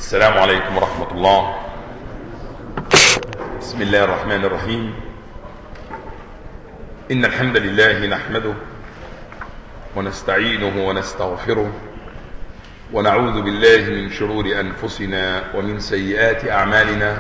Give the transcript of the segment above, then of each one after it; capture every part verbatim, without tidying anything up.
السلام عليكم ورحمة الله. بسم الله الرحمن الرحيم. إن الحمد لله نحمده ونستعينه ونستغفره ونعوذ بالله من شرور أنفسنا ومن سيئات أعمالنا.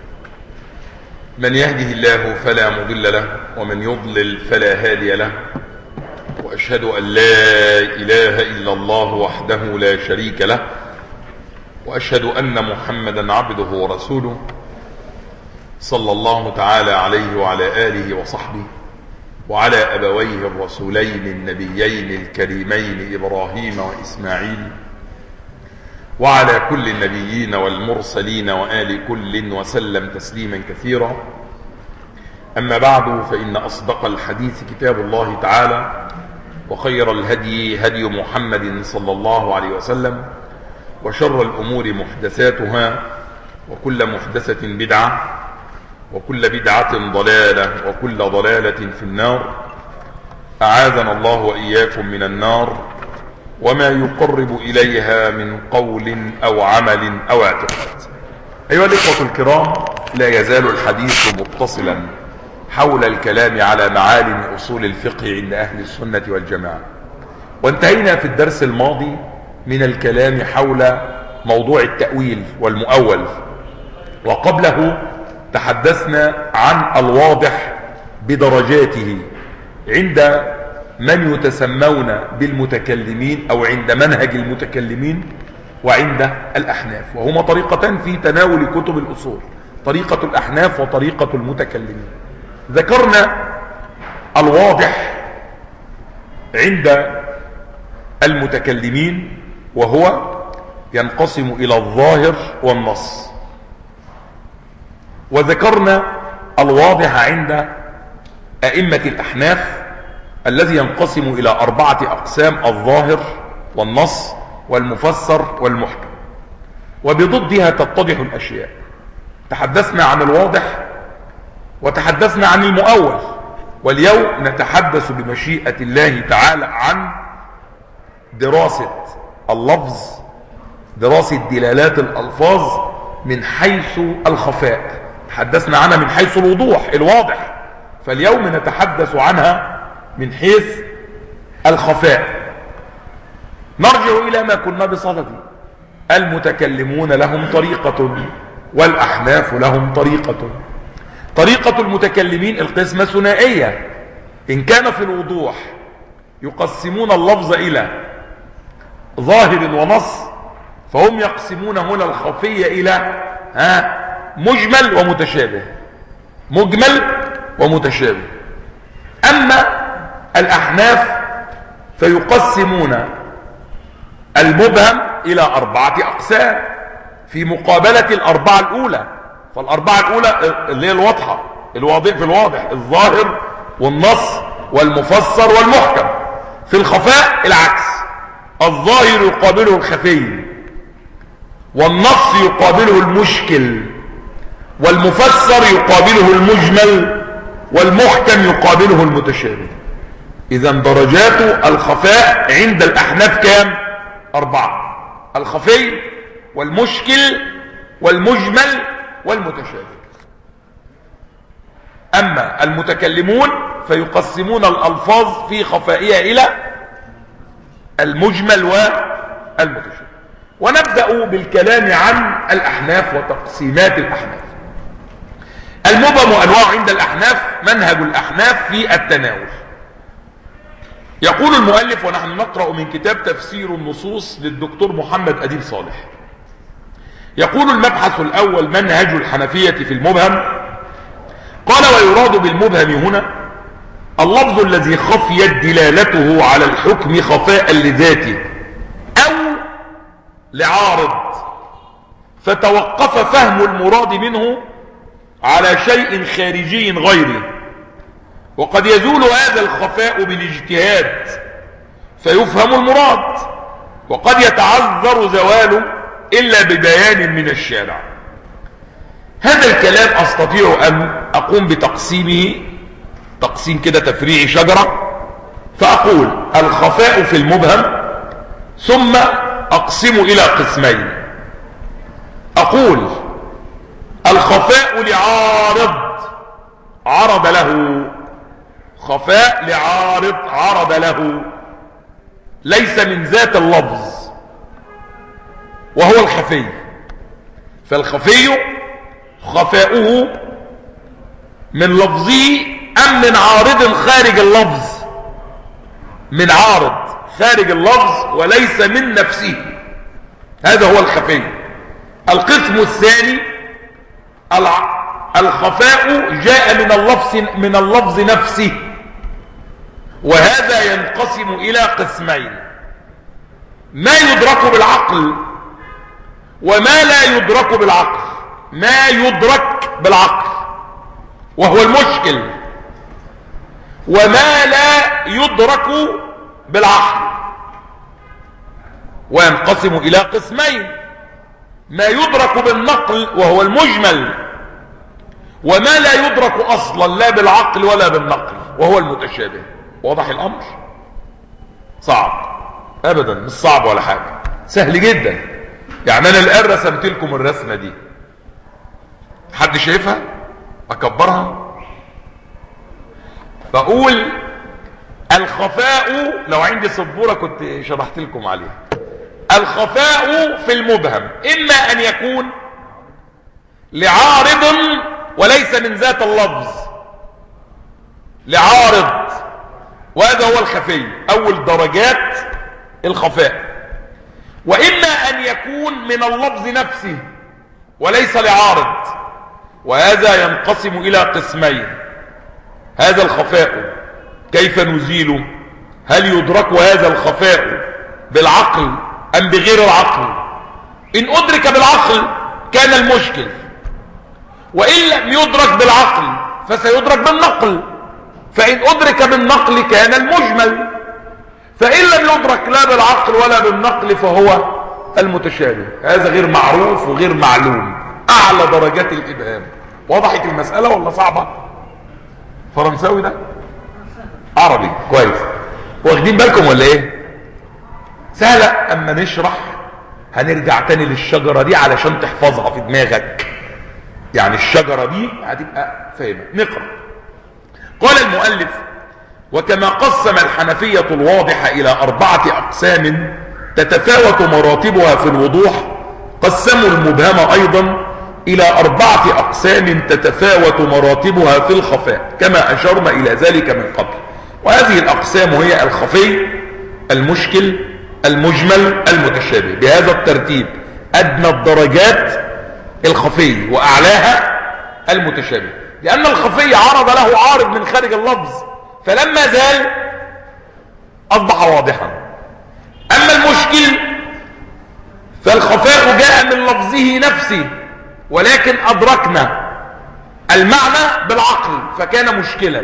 من يهده الله فلا مضل له ومن يضلل فلا هادي له، وأشهد أن لا إله إلا الله وحده لا شريك له، وأشهد أن محمدا عبده ورسوله صلى الله تعالى عليه وعلى آله وصحبه وعلى أبويه الرسولين النبيين الكريمين إبراهيم وإسماعيل وعلى كل النبيين والمرسلين وآل كل وسلم تسليما كثيرا. أما بعد، فإن أصدق الحديث كتاب الله تعالى، وخير الهدي هدي محمد صلى الله عليه وسلم، وشر الأمور محدثاتها، وكل محدثة بدعة، وكل بدعة ضلالة، وكل ضلالة في النار. أعاذنا الله وإياكم من النار وما يقرب إليها من قول أو عمل أو اعتقاد. أيها الإخوة الكرام، لا يزال الحديث متصلا حول الكلام على معالم أصول الفقه عند أهل السنة والجماعة، وانتهينا في الدرس الماضي من الكلام حول موضوع التأويل والمؤول، وقبله تحدثنا عن الواضح بدرجاته عند من يتسمون بالمتكلمين أو عند منهج المتكلمين وعند الأحناف، وهما طريقتان في تناول كتب الأصول، طريقة الأحناف وطريقة المتكلمين. ذكرنا الواضح عند المتكلمين وهو ينقسم إلى الظاهر والنص، وذكرنا الواضح عند أئمة الأحناف الذي ينقسم إلى أربعة أقسام: الظاهر والنص والمفسر والمحكم، وبضدها تتضح الأشياء. تحدثنا عن الواضح وتحدثنا عن المؤول، واليوم نتحدث بمشيئة الله تعالى عن دراسة اللفظ، دراسة دلالات الألفاظ من حيث الخفاء. تحدثنا عنها من حيث الوضوح الواضح، فاليوم نتحدث عنها من حيث الخفاء. نرجع إلى ما كنا بصدده: المتكلمون لهم طريقة والأحناف لهم طريقة. طريقة المتكلمين القسمة ثنائية: إن كان في الوضوح يقسمون اللفظ إلى ظاهر ونص، فهم يقسمون هنا الخفية إلى ها مجمل ومتشابه، مجمل ومتشابه. أما الأحناف فيقسمون المبهم إلى أربعة أقسام في مقابلة الأربعة الأولى. فالأربعة الأولى اللي هي الواضحة، الواضح في الواضح الظاهر والنص والمفسر والمحكم. في الخفاء العكس: الظاهر يقابله الخفي، والنص يقابله المشكل، والمفسر يقابله المجمل، والمحكم يقابله المتشابه. إذن درجات الخفاء عند الأحناف كام؟ أربعة: الخفي والمشكل والمجمل والمتشابه. أما المتكلمون فيقسمون الألفاظ في خفائها إلى المجمل والمتشابه. ونبدأ بالكلام عن الأحناف وتقسيمات الأحناف. المبهم أنواع عند الأحناف. منهج الأحناف في التناول. يقول المؤلف، ونحن نقرأ من كتاب تفسير النصوص للدكتور محمد أديب صالح، يقول: المبحث الأول: منهج الحنفية في المبهم. قال: ويراد بالمبهم هنا اللفظ الذي خفيت دلالته على الحكم خفاء لذاته أو لعارض، فتوقف فهم المراد منه على شيء خارجي غيره. وقد يزول هذا الخفاء بالاجتهاد فيفهم المراد، وقد يتعذر زواله إلا ببيان من الشارع. هذا الكلام أستطيع أن أقوم بتقسيمه تقسيم كده تفريعي شجرة، فأقول: الخفاء في المبهم، ثم أقسم إلى قسمين: أقول الخفاء لعارض عرض له، خفاء لعارض عرض له، ليس من ذات اللفظ وهو الخفي. فالخفي خفاؤه من لفظه أم من عارض خارج اللفظ؟ من عارض خارج اللفظ وليس من نفسه، هذا هو الخفي. القسم الثاني الخفاء جاء من اللفظ من اللفظ نفسه، وهذا ينقسم إلى قسمين: ما يدرك بالعقل وما لا يدرك بالعقل. ما يدرك بالعقل وهو المشكل، وما لا يدرك بالعقل. وينقسم إلى قسمين: ما يدرك بالنقل وهو المجمل، وما لا يدرك أصلا لا بالعقل ولا بالنقل وهو المتشابه. واضح الأمر؟ صعب؟ أبدا مش صعب ولا حاجة، سهل جدا. يعني أنا الآن رسمت لكم الرسمة دي، حد شايفها؟ أكبرها. بقول الخفاء، لو عندي سبورة كنت شرحت لكم عليها. الخفاء في المبهم إما أن يكون لعارض وليس من ذات اللفظ، لعارض، وهذا هو الخفي، أول درجات الخفاء. وإما أن يكون من اللفظ نفسه وليس لعارض، وهذا ينقسم إلى قسمين. هذا الخفاء كيف نزيله؟ هل يدرك هذا الخفاء بالعقل أم بغير العقل؟ إن أدرك بالعقل كان المشكل، وإن لم يدرك بالعقل فسيدرك بالنقل، فإن أدرك بالنقل كان المجمل، فإن لم يدرك لا بالعقل ولا بالنقل فهو المتشابه. هذا غير معروف وغير معلوم، أعلى درجات الإبهام. وضحت المسألة ولا صعبة؟ فرنساوي ده؟ عربي كويس. واخدين بالكم ولا ايه؟ سهلة. اما نشرح هنرجع تاني للشجرة دي علشان تحفظها في دماغك، يعني الشجرة دي هتبقى فاهمة. نقرأ. قال المؤلف: وكما قسم الحنفية الواضح إلى أربعة أقسام تتفاوت مراتبها في الوضوح، قسموا المبهم أيضا إلى أربعة أقسام تتفاوت مراتبها في الخفاء، كما أشرنا إلى ذلك من قبل. وهذه الأقسام هي الخفي، المشكل، المجمل، المتشابه، بهذا الترتيب: أدنى الدرجات الخفي، وأعلاها المتشابه، لأن الخفي عرض له عارض من خارج اللفظ، فلما زال أصبح واضحا. أما المشكل فالخفاء جاء من لفظه نفسه، ولكن أدركنا المعنى بالعقل فكان مشكلا.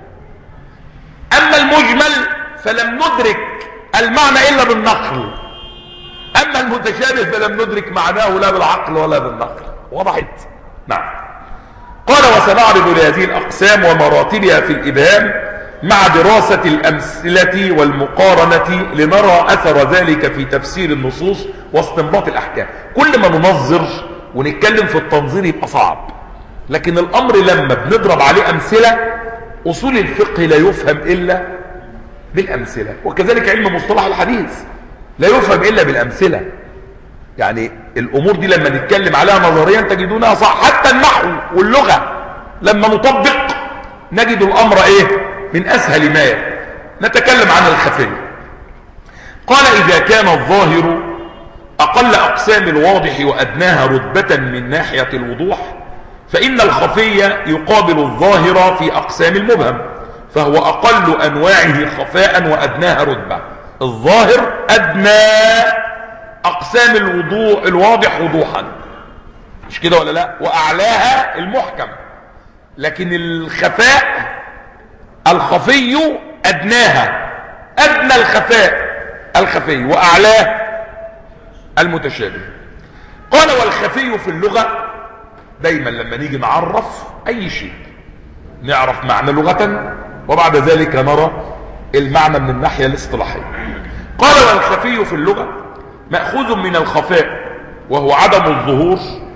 أما المجمل فلم ندرك المعنى إلا بالنقل. أما المتشابه فلم ندرك معناه لا بالعقل ولا بالنقل. وضحت؟ نعم. قال: وسنعرض لهذه الأقسام ومراتبها في الإبهام مع دراسة الأمثلة والمقارنة لنرى أثر ذلك في تفسير النصوص واستنباط الأحكام. كل ما ننظر ونتكلم في التنظير يبقى صعب، لكن الأمر لما بنضرب عليه أمثلة، أصول الفقه لا يفهم إلا بالأمثلة، وكذلك علم مصطلح الحديث لا يفهم إلا بالأمثلة. يعني الأمور دي لما نتكلم عليها نظريا تجدونها صح. حتى النحو واللغة لما نطبق نجد الأمر إيه؟ من أسهل ما يكون. نتكلم عن الخفي. قال: إذا كان الظاهر أقل أقسام الواضح وأدناها رتبة من ناحية الوضوح، فإن الخفي يقابل الظاهر في أقسام المبهم، فهو أقل أنواعه خفاء وأدناها رتبة. الظاهر أدنى أقسام الوضوح الواضح وضوحا، مش كده ولا لا؟ وأعلاها المحكم. لكن الخفاء الخفي أدناها، أدنى الخفاء الخفي، وأعلاه المتشابه. قال: والخفي في اللغة، دايما لما نيجي نعرف أي شيء نعرف معنى لغة وبعد ذلك نرى المعنى من الناحية الاصطلاحية. قال: والخفي في اللغة مأخوذ من الخفاء، وهو عدم الظهور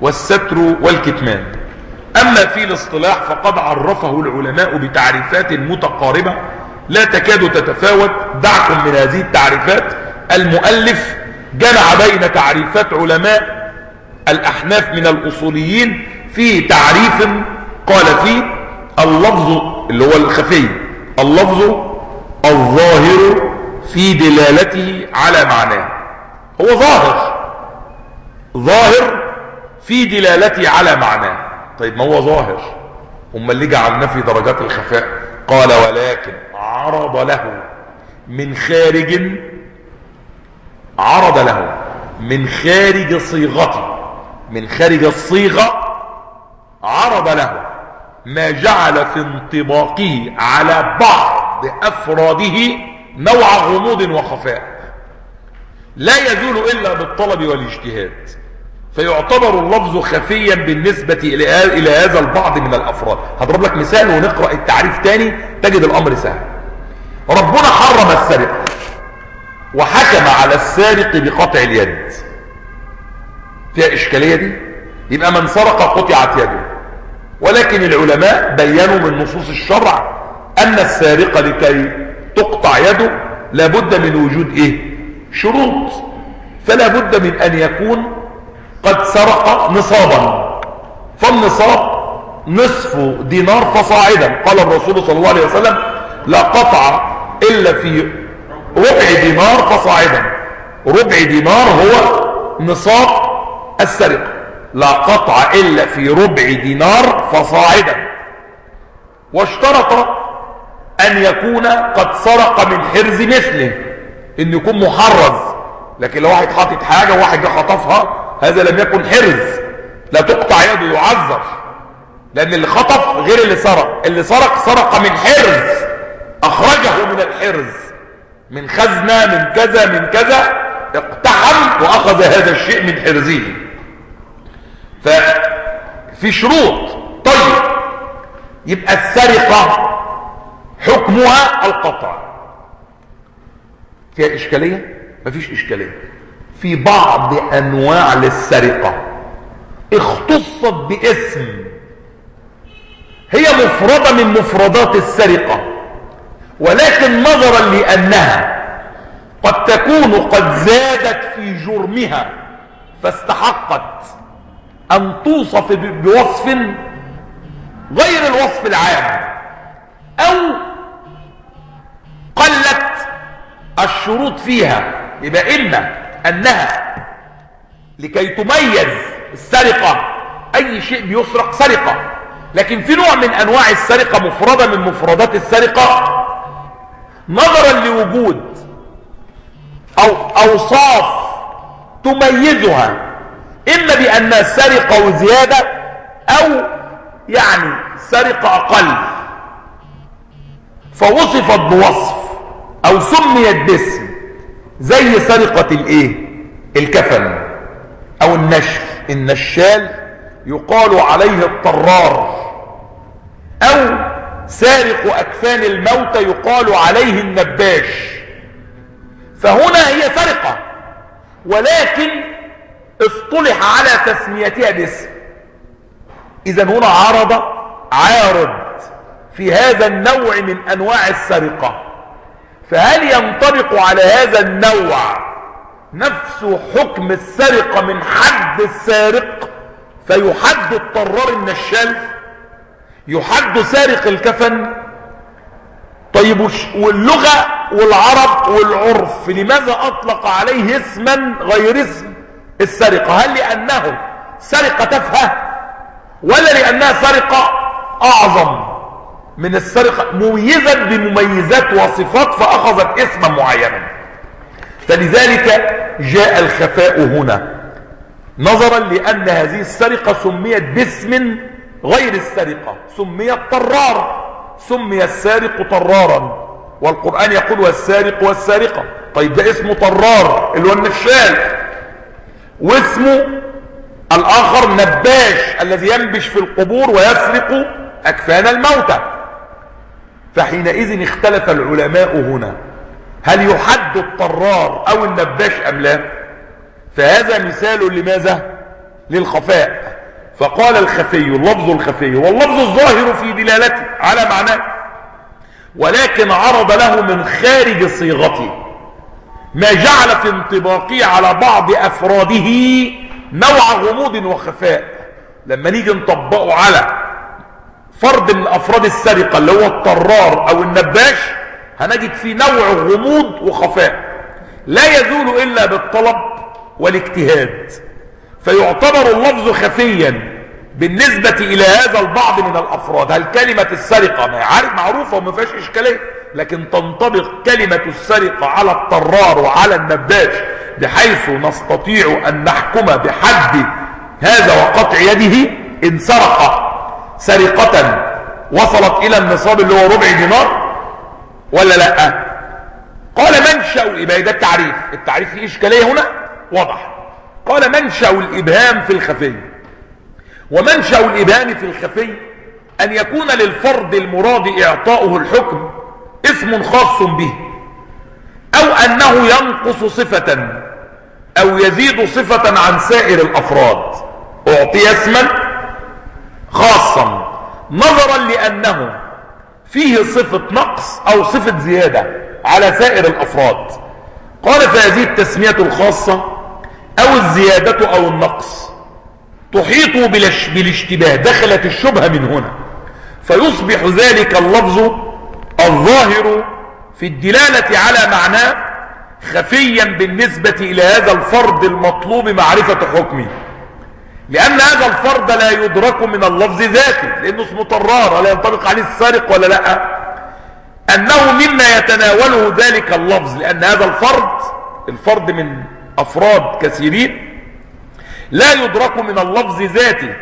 والستر والكتمان. أما في الاصطلاح فقد عرفه العلماء بتعريفات متقاربة لا تكاد تتفاوت. دعكم من هذه التعريفات، المؤلف جمع بين تعريفات علماء الأحناف من الأصوليين في تعريف قال فيه: اللفظ اللي هو الخفي، اللفظ الظاهر في دلالته على معناه. هو ظاهر، ظاهر في دلالته على معناه. طيب ما هو ظاهر، هم اللي جعلنا في درجات الخفاء. قال: ولكن عرض له من خارج، عرض له من خارج صيغته، من خارج الصيغة عرض له ما جعل في انطباقه على بعض أفراده نوع غموض وخفاء لا يزول إلا بالطلب والاجتهاد، فيعتبر اللفظ خفيا بالنسبة إلى هذا البعض من الأفراد. هضرب لك مثال ونقرأ التعريف تاني تجد الأمر سهل. ربنا حرم السرقة وحكم على السارق بقطع اليد. فيها إشكالية دي؟ يبقى من سرق قطعت يده، ولكن العلماء بيّنوا من نصوص الشرع أن السارق لكي تقطع يده لابد من وجود إيه؟ شروط. فلا بد من أن يكون قد سرق نصابا، فالنصاب نصف دينار فصاعدا. قال الرسول صلى الله عليه وسلم: لا قطع إلا في ربع دينار فصاعدا. ربع دينار هو نصاب السرقة. لا قطع إلا في ربع دينار فصاعدا. واشترط أن يكون قد سرق من حرز مثله، إن يكون محرز. لكن لو واحد حاطط حاجة وواحد جه خطفها، هذا لم يكن حرز، لا تقطع يده، يعذر، لأن اللي خطف غير اللي سرق. اللي سرق سرق من حرز، أخرجه من الحرز، من خزنة، من كذا من كذا، اقتحم وأخذ هذا الشيء من حرزه. ففي شروط. طيب يبقى السرقة حكمها القطع. فيها إشكالية؟ مفيش إشكالية. في بعض أنواع للسرقة اختصت باسم هي مفردة من مفردات السرقة، ولكن نظرا لأنها قد تكون قد زادت في جرمها فاستحقت أن توصف بوصف غير الوصف العام، أو قلت الشروط فيها، يبقى إما أنها لكي تميز السرقة، أي شيء بيسرق سرقة، لكن في نوع من أنواع السرقة مفردة من مفردات السرقة نظرا لوجود أو أوصاف تميزها، إما بأنها سرقة وزيادة أو يعني سرقة أقل، فوصفت بوصف أو سميت باسم، زي سرقة الإيه؟ الكفن أو النشل. النشال يقال عليه الطرار، أو سارق أكفان الموتى يقال عليه النباش. فهنا هي سرقة، ولكن اصطلح على تسميتها باسم. إذن هنا عرض عارض في هذا النوع من أنواع السرقة، فهل ينطبق على هذا النوع نفس حكم السرقة من حد السارق فيحد الطرار النشال، يحد سارق الكفن؟ طيب واللغة والعرب والعرف لماذا أطلق عليه اسما غير اسم السرقة؟ هل لأنه سرقة تافهة، ولا لأنها سرقة أعظم من السرقة مميزا بمميزات وصفات فأخذت اسما معينا؟ فلذلك جاء الخفاء هنا نظرا لأن هذه السرقة سميت باسم غير السرقة، سميت طرار، سمي السارق طرارا، والقرآن يقول والسارق والسارقة. طيب ده اسمه طرار اللي هو النشال، واسمه الآخر نباش الذي ينبش في القبور ويسرق أكفان الموتى. فحينئذ اختلف العلماء هنا هل يحد الطرار أو النباش أم لا؟ فهذا مثال لماذا؟ للخفاء، فقال الخفي اللفظ الخفي واللفظ الظاهر في دلالته على معناه، ولكن عرض له من خارج صيغته ما جعل في انطباقه على بعض أفراده نوع غموض وخفاء. لما نيجي نطبقه على فرد من أفراد السرقة اللي هو الطرار أو النباش هنجد فيه نوع غموض وخفاء لا يزول إلا بالطلب والاجتهاد، فيعتبر اللفظ خفيا بالنسبة إلى هذا البعض من الأفراد. هل كلمة السرقة ما عارف معروفة وما فيهاش إشكالية، لكن تنطبق كلمة السرقة على الطرار وعلى النباش بحيث نستطيع أن نحكم بحد هذا وقطع يده إن سرق سرقة وصلت إلى النصاب اللي هو ربع دينار ولا لا؟ قال منشأ الإبهام، ده التعريف، التعريف فيه إشكالية هنا واضح. قال منشأ الإبهام في الخفي، ومنشأ الإبهام في الخفي أن يكون للفرد المراد إعطاؤه الحكم اسم خاص به، أو أنه ينقص صفة أو يزيد صفة عن سائر الأفراد. أعطي اسما خاصا نظرا لأنه فيه صفة نقص أو صفة زيادة على سائر الأفراد. قال فهذه التسمية الخاصة أو الزيادة أو النقص تحيط بالاشتباه، دخلت الشبهة من هنا، فيصبح ذلك اللفظ الظاهر في الدلالة على معناه خفيا بالنسبة إلى هذا الفرد المطلوب معرفة حكمه، لأن هذا الفرد لا يدرك من اللفظ ذاته، لأنه اسمه طرار لا ينطبق عليه السارق ولا لا، أنه مما يتناوله ذلك اللفظ، لأن هذا الفرد الفرد من أفراد كثيرين لا يدرك من اللفظ ذاته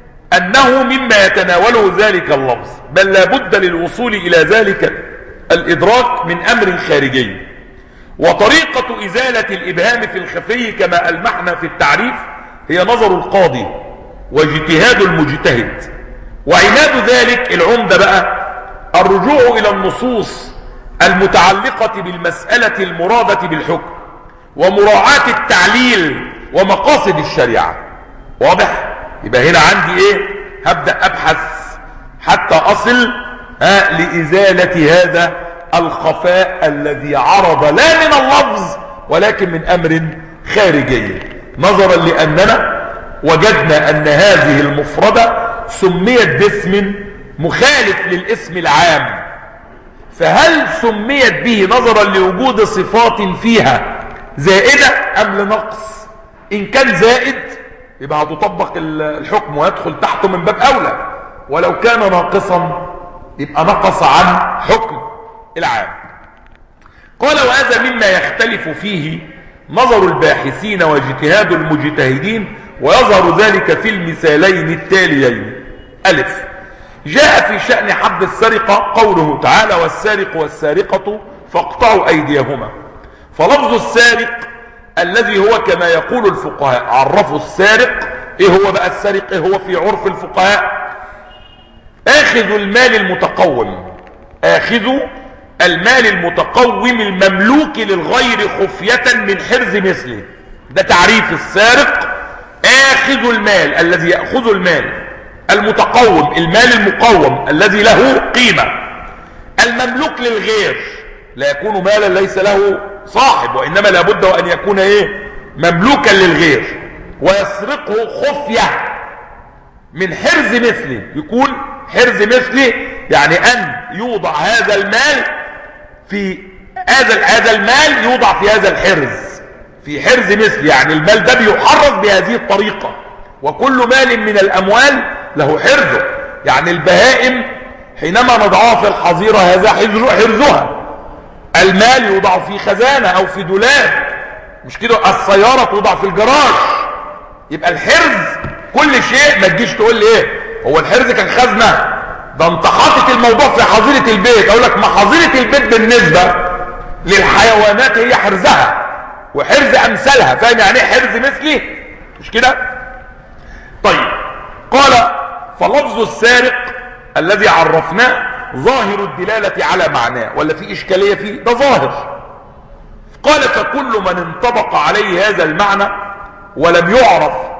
أنه مما يتناوله ذلك اللفظ، بل لا بد للوصول إلى ذلك الإدراك من أمر خارجي. وطريقة إزالة الإبهام في الخفي كما ألمحنا في التعريف هي نظر القاضي واجتهاد المجتهد، وعناد ذلك العمدة بقى الرجوع إلى النصوص المتعلقة بالمسألة المرادة بالحكم ومراعاة التعليل ومقاصد الشريعة. واضح؟ يبقى هنا عندي ايه؟ هبدأ ابحث حتى اصل ها لإزالة هذا الخفاء الذي عرض لا من اللفظ ولكن من امر خارجي، نظرا لاننا وجدنا ان هذه المفردة سميت باسم مخالف للاسم العام، فهل سميت به نظرا لوجود صفات فيها زائدة ام لنقص؟ ان كان زائد يبقى هتطبق الحكم ويدخل تحته من باب اولى، ولو كان ناقصا يبقى نقص عن حكم العام. قال وهذا مما يختلف فيه نظر الباحثين واجتهاد المجتهدين، ويظهر ذلك في المثالين التاليين. ألف، جاء في شأن حد السرقة قوله تعالى والسارق والسارقة فاقطعوا أيديهما، فلفظ السارق الذي هو كما يقول الفقهاء عرفوا السارق، ايه هو بقى السارق؟ ايه هو في عرف الفقهاء؟ اخذ المال المتقوم، اخذ المال المتقوم المملوك للغير خفية من حرز مثله، ده تعريف السارق. اخذ المال الذي يأخذ المال المتقوم، المال المقوم الذي له قيمة، المملوك للغير، لا يكون مالا ليس له صاحب، وإنما لابد وأن يكون إيه؟ مملوكا للغير، ويسرقه خفية من حرز مثله، يكون حرز مثله يعني أن يوضع هذا المال في هذا هذا المال يوضع في هذا الحرز، في حرز مثله، يعني المال ده بيحرز بهذه الطريقة، وكل مال من الأموال له حرزه، يعني البهائم حينما نضعها في الحظيرة هذا حرزها، المال يوضع في خزانة او في دولاب، مش كده؟ السيارة توضع في الجراج. يبقى الحرز كل شيء، ما تجيش تقول لي ايه هو الحرز كان خزنة، ده انت حاطط الموضوع في حظيرة البيت. اقول لك ما حظيرة البيت بالنسبة للحيوانات هي حرزها وحرز امثالها، فاهم يعني ايه حرز مثلي؟ مش كده؟ طيب، قال فلفظ السارق الذي عرفناه ظاهر الدلالة على معناه، ولا في إشكالية فيه؟ ده ظاهر. قال فكل من انطبق عليه هذا المعنى ولم يعرف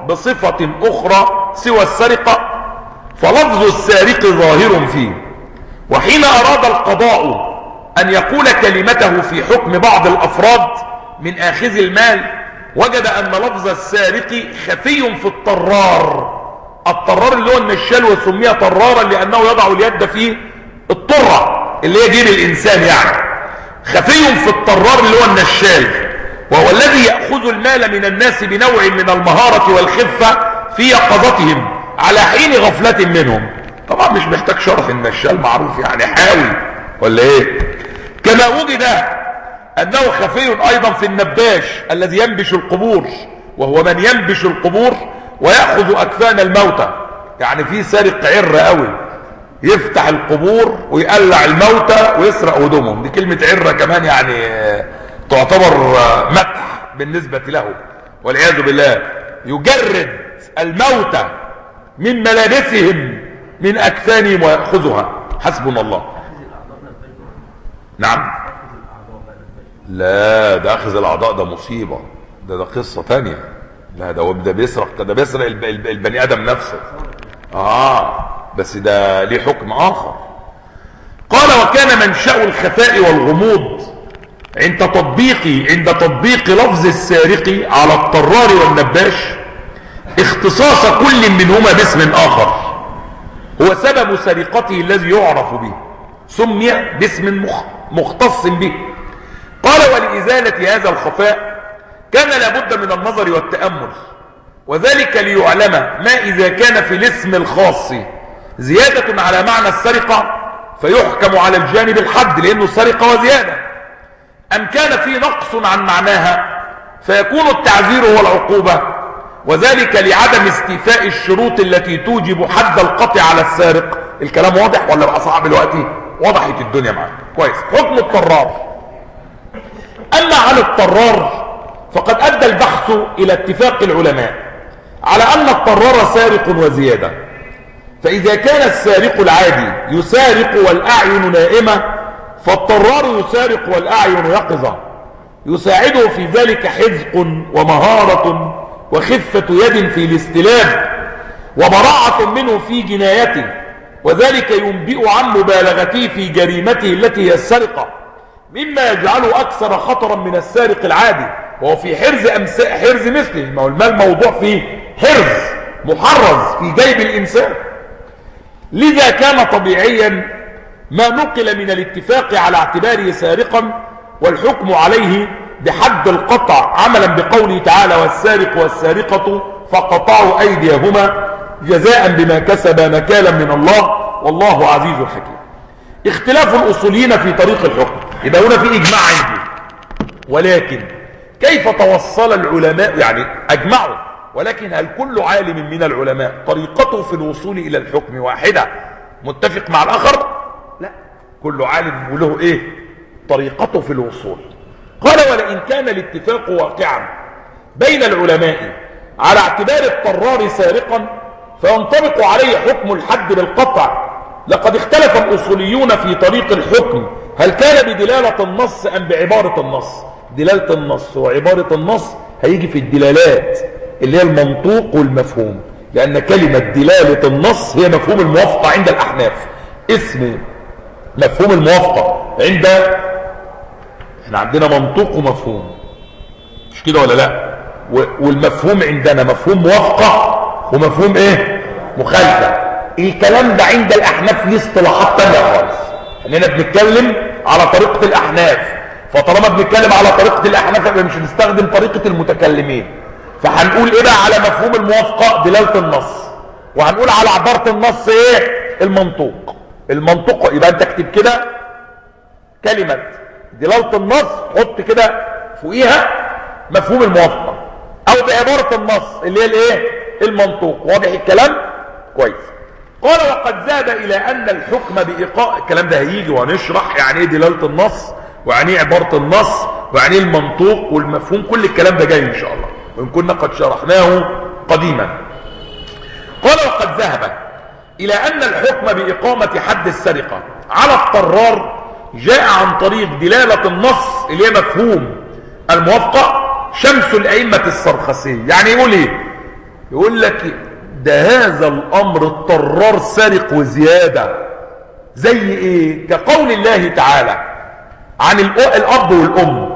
بصفة أخرى سوى السرقة فلفظ السارق ظاهر فيه. وحين أراد القضاء أن يقول كلمته في حكم بعض الأفراد من آخذ المال وجد أن لفظ السارق خفي في الطرار. الطرار اللي هو النشال وسمي طرارا لأنه يضع اليد في الطرة اللي هي جيب الإنسان يعني. خفي في الطرار اللي هو النشال وهو الذي يأخذ المال من الناس بنوع من المهارة والخفة في يقظتهم على حين غفلة منهم. طبعا مش محتاج شرح، النشال معروف يعني حاوي ولا ايه. كما وجد انه خفي ايضا في النباش الذي ينبش القبور، وهو من ينبش القبور ويأخذ اكفان الموتى. يعني في سارق عر قوي يفتح القبور ويقلع الموتى ويسرق هدومهم. دي كلمة عرة كمان يعني تعتبر مدح بالنسبة له والعياذ بالله. يجرد الموتى من ملابسهم من أكفانهم ويأخذها. حسبنا الله. نعم. لا ده أخذ الأعضاء ده مصيبة، ده ده قصة تانية. لا ده ده بيسرق، ده بيسرق البني آدم نفسه. آه بس ده ليه حكم آخر. قال وكان منشأ الخفاء والغموض عند تطبيق عند تطبيق لفظ السارق على الطرار والنباش اختصاص كل منهما باسم آخر هو سبب سرقته الذي يعرف به، سمي باسم مختص به. قال ولإزالة هذا الخفاء كان لابد من النظر والتأمل، وذلك ليعلم ما إذا كان في الاسم الخاص زيادة على معنى السرقة فيحكم على الجانب الحد لأنه سرقة وزيادة، أم كان في نقص عن معناها فيكون التعذير هو العقوبة، وذلك لعدم استيفاء الشروط التي توجب حد القطع على السارق. الكلام واضح ولا بقى صعب دلوقتي؟ وضحت الدنيا معاك كويس. حكم الطرار. أما عن الطرار فقد أدى البحث إلى اتفاق العلماء على أن الطرار سارق وزيادة. فإذا كان السارق العادي يسارق والأعين نائمة فالطرار يسارق والأعين يقظة، يساعده في ذلك حذق ومهارة وخفة يد في الاستلام وبراعة منه في جنايته، وذلك ينبئ عن مبالغته في جريمته التي هي السرقة، مما يجعله أكثر خطرا من السارق العادي وهو في حرز أمس... حرز مثله. ما هو المال موضوع فيه حرز محرز في جيب الإنسان. لذا كان طبيعيا ما نقل من الاتفاق على اعتباره سارقا والحكم عليه بحد القطع عملا بقوله تعالى والسارق والسارقة فقطعوا أيديهما جزاء بما كسبا نكالا من الله والله عزيز حكيم. اختلاف الأصوليين في طريق الحكم. يبقى هنا في إجماع عندي، ولكن كيف توصل العلماء؟ يعني أجمعوا، ولكن هل كل عالم من العلماء طريقته في الوصول إلى الحكم واحدة متفق مع الآخر؟ لا، كل عالم له إيه طريقته في الوصول. قال ولئن كان الاتفاق واقعا بين العلماء على اعتبار الطرار سارقا فينطبق عليه حكم الحد بالقطع. لقد اختلف الأصوليون في طريق الحكم هل كان بدلالة النص أم بعبارة النص. دلالة النص وعبارة النص هيجي في الدلالات اللي هي المنطوق والمفهوم، لأن كلمة دلالة النص هي مفهوم الموافقة عند الأحناف. اسم مفهوم الموافقة عند احنا عندنا منطوق ومفهوم، مش كده ولا لا؟ والمفهوم عندنا مفهوم موافقة ومفهوم ايه مخالفة. الكلام ده عند الأحناف ليه اصطلاحات تانية خالص. اننا بنتكلم على طريقة الأحناف، فطالما بنتكلم على طريقة الأحناف يبقى مش هنستخدم طريقة المتكلمين. فهنقول ايه بقى على مفهوم الموافقة دلالة النص، وهنقول على عبارة النص ايه المنطوق. المنطوق يبقى انت اكتب كده كلمة دلالة النص حط كده فوقيها مفهوم الموافقة او بعبارة النص اللي هي الايه المنطوق. واضح الكلام كويس. قال وقد زاد الى ان الحكم بايقاع. الكلام ده هيجي وهنشرح يعني ايه دلالة النص ويعني ايه عبارة النص ويعني ايه المنطوق والمفهوم. كل الكلام ده جاي ان شاء الله وان كنا قد شرحناه قديما. قال وقد ذهب الى ان الحكم باقامة حد السرقة على الطرار جاء عن طريق دلالة النص اللي هي مفهوم الموافقة شمس الأئمة السرخسي. يعني يقول ايه؟ يقول لك ده هذا الامر الطرار سارق وزيادة. زي ايه؟ كقول الله تعالى عن الاب والام: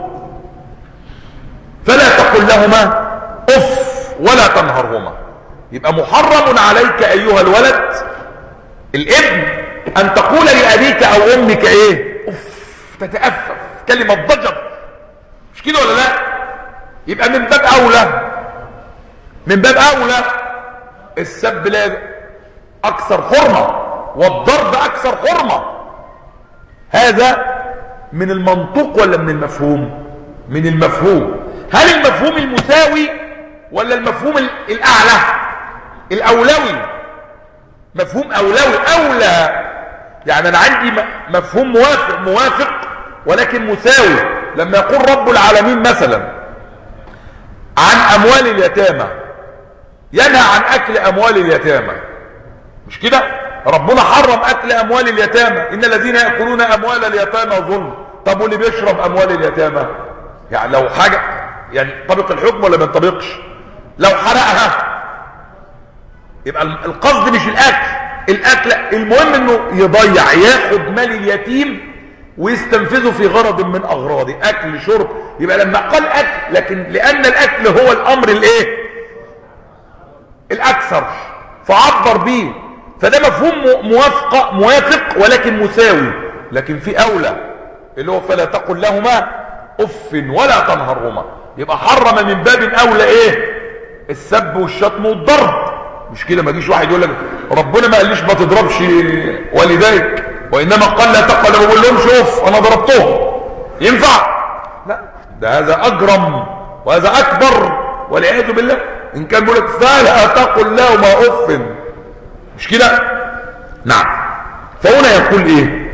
فلا تقل لهما اف ولا تنهرهما. يبقى محرم عليك ايها الولد الابن ان تقول لابيك او امك ايه؟ اف، تتأفف، كلمة ضجر، مش كده ولا لا؟ يبقى من باب اولى من باب اولى السب لا اكثر حرمة والضرب اكثر حرمة. هذا من المنطوق ولا من المفهوم؟ من المفهوم. هل المفهوم المساوي ولا المفهوم الاعلى الاولوي؟ مفهوم اولوي، اولى. يعني انا عندي مفهوم موافق موافق ولكن مساوي. لما يقول رب العالمين مثلا عن اموال اليتامى، ينهى عن اكل اموال اليتامى، مش كده؟ ربنا حرم اكل اموال اليتامى، ان الذين ياكلون اموال اليتامى ظلم. طب واللي بيشرب اموال اليتامى؟ يعني لو حاجه يعني طبق الحكم ولا ما ينطبقش؟ لو حرقها يبقى القصد مش الاكل الاكل المهم انه يضيع، ياخد مال اليتيم ويستنفذه في غرض من اغراضه، اكل شرب. يبقى لما قال اكل، لكن لان الاكل هو الامر الايه الاكثر فعبر به، فده مفهوم موافق موافق ولكن مساوي. لكن في اولى اللي هو فلا تقل لهما اف ولا تنهرهما. يبقى حرم من باب اولى ايه؟ السب والشتم والضرب، مش كده؟ ما يجيش واحد يقول لك ربنا ما قاليش ما تضربش والديك، وانما قال لا تقل. انا بقول لهم شوف انا ضربتهم، ينفع؟ لا، ده هذا اجرم وهذا اكبر والعياذ بالله. ان كان بيقول لك فلا تقل لهما اف، مش كده؟ نعم. فهنا يقول ايه؟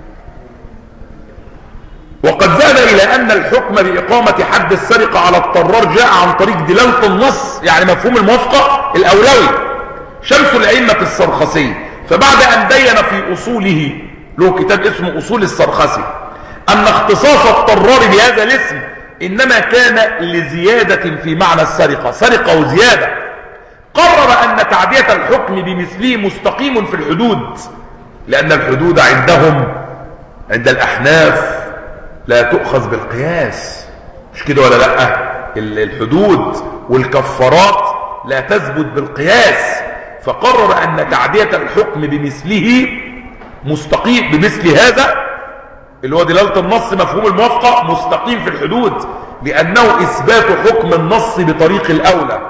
وقد ذهب الى ان الحكم باقامه حد السرقه على الطرار جاء عن طريق دلاله النص، يعني مفهوم الموافقه الاولوي. شمس الائمه السرخسي فبعد ان بين في اصوله، له كتاب اسمه اصول السرخسي، ان اختصاص الطرار بهذا الاسم انما كان لزياده في معنى السرقه، سرقه وزياده. قرر ان تعديه الحكم بمثله مستقيم في الحدود، لان الحدود عندهم عند الاحناف لا تؤخذ بالقياس، مش كده ولا لا؟ الحدود والكفارات لا تثبت بالقياس. فقرر ان تعدية الحكم بمثله مستقيم، بمثل هذا اللي هو دلالة النص مفهوم الموافقة، مستقيم في الحدود، لانه اثبات حكم النص بطريق الاولى،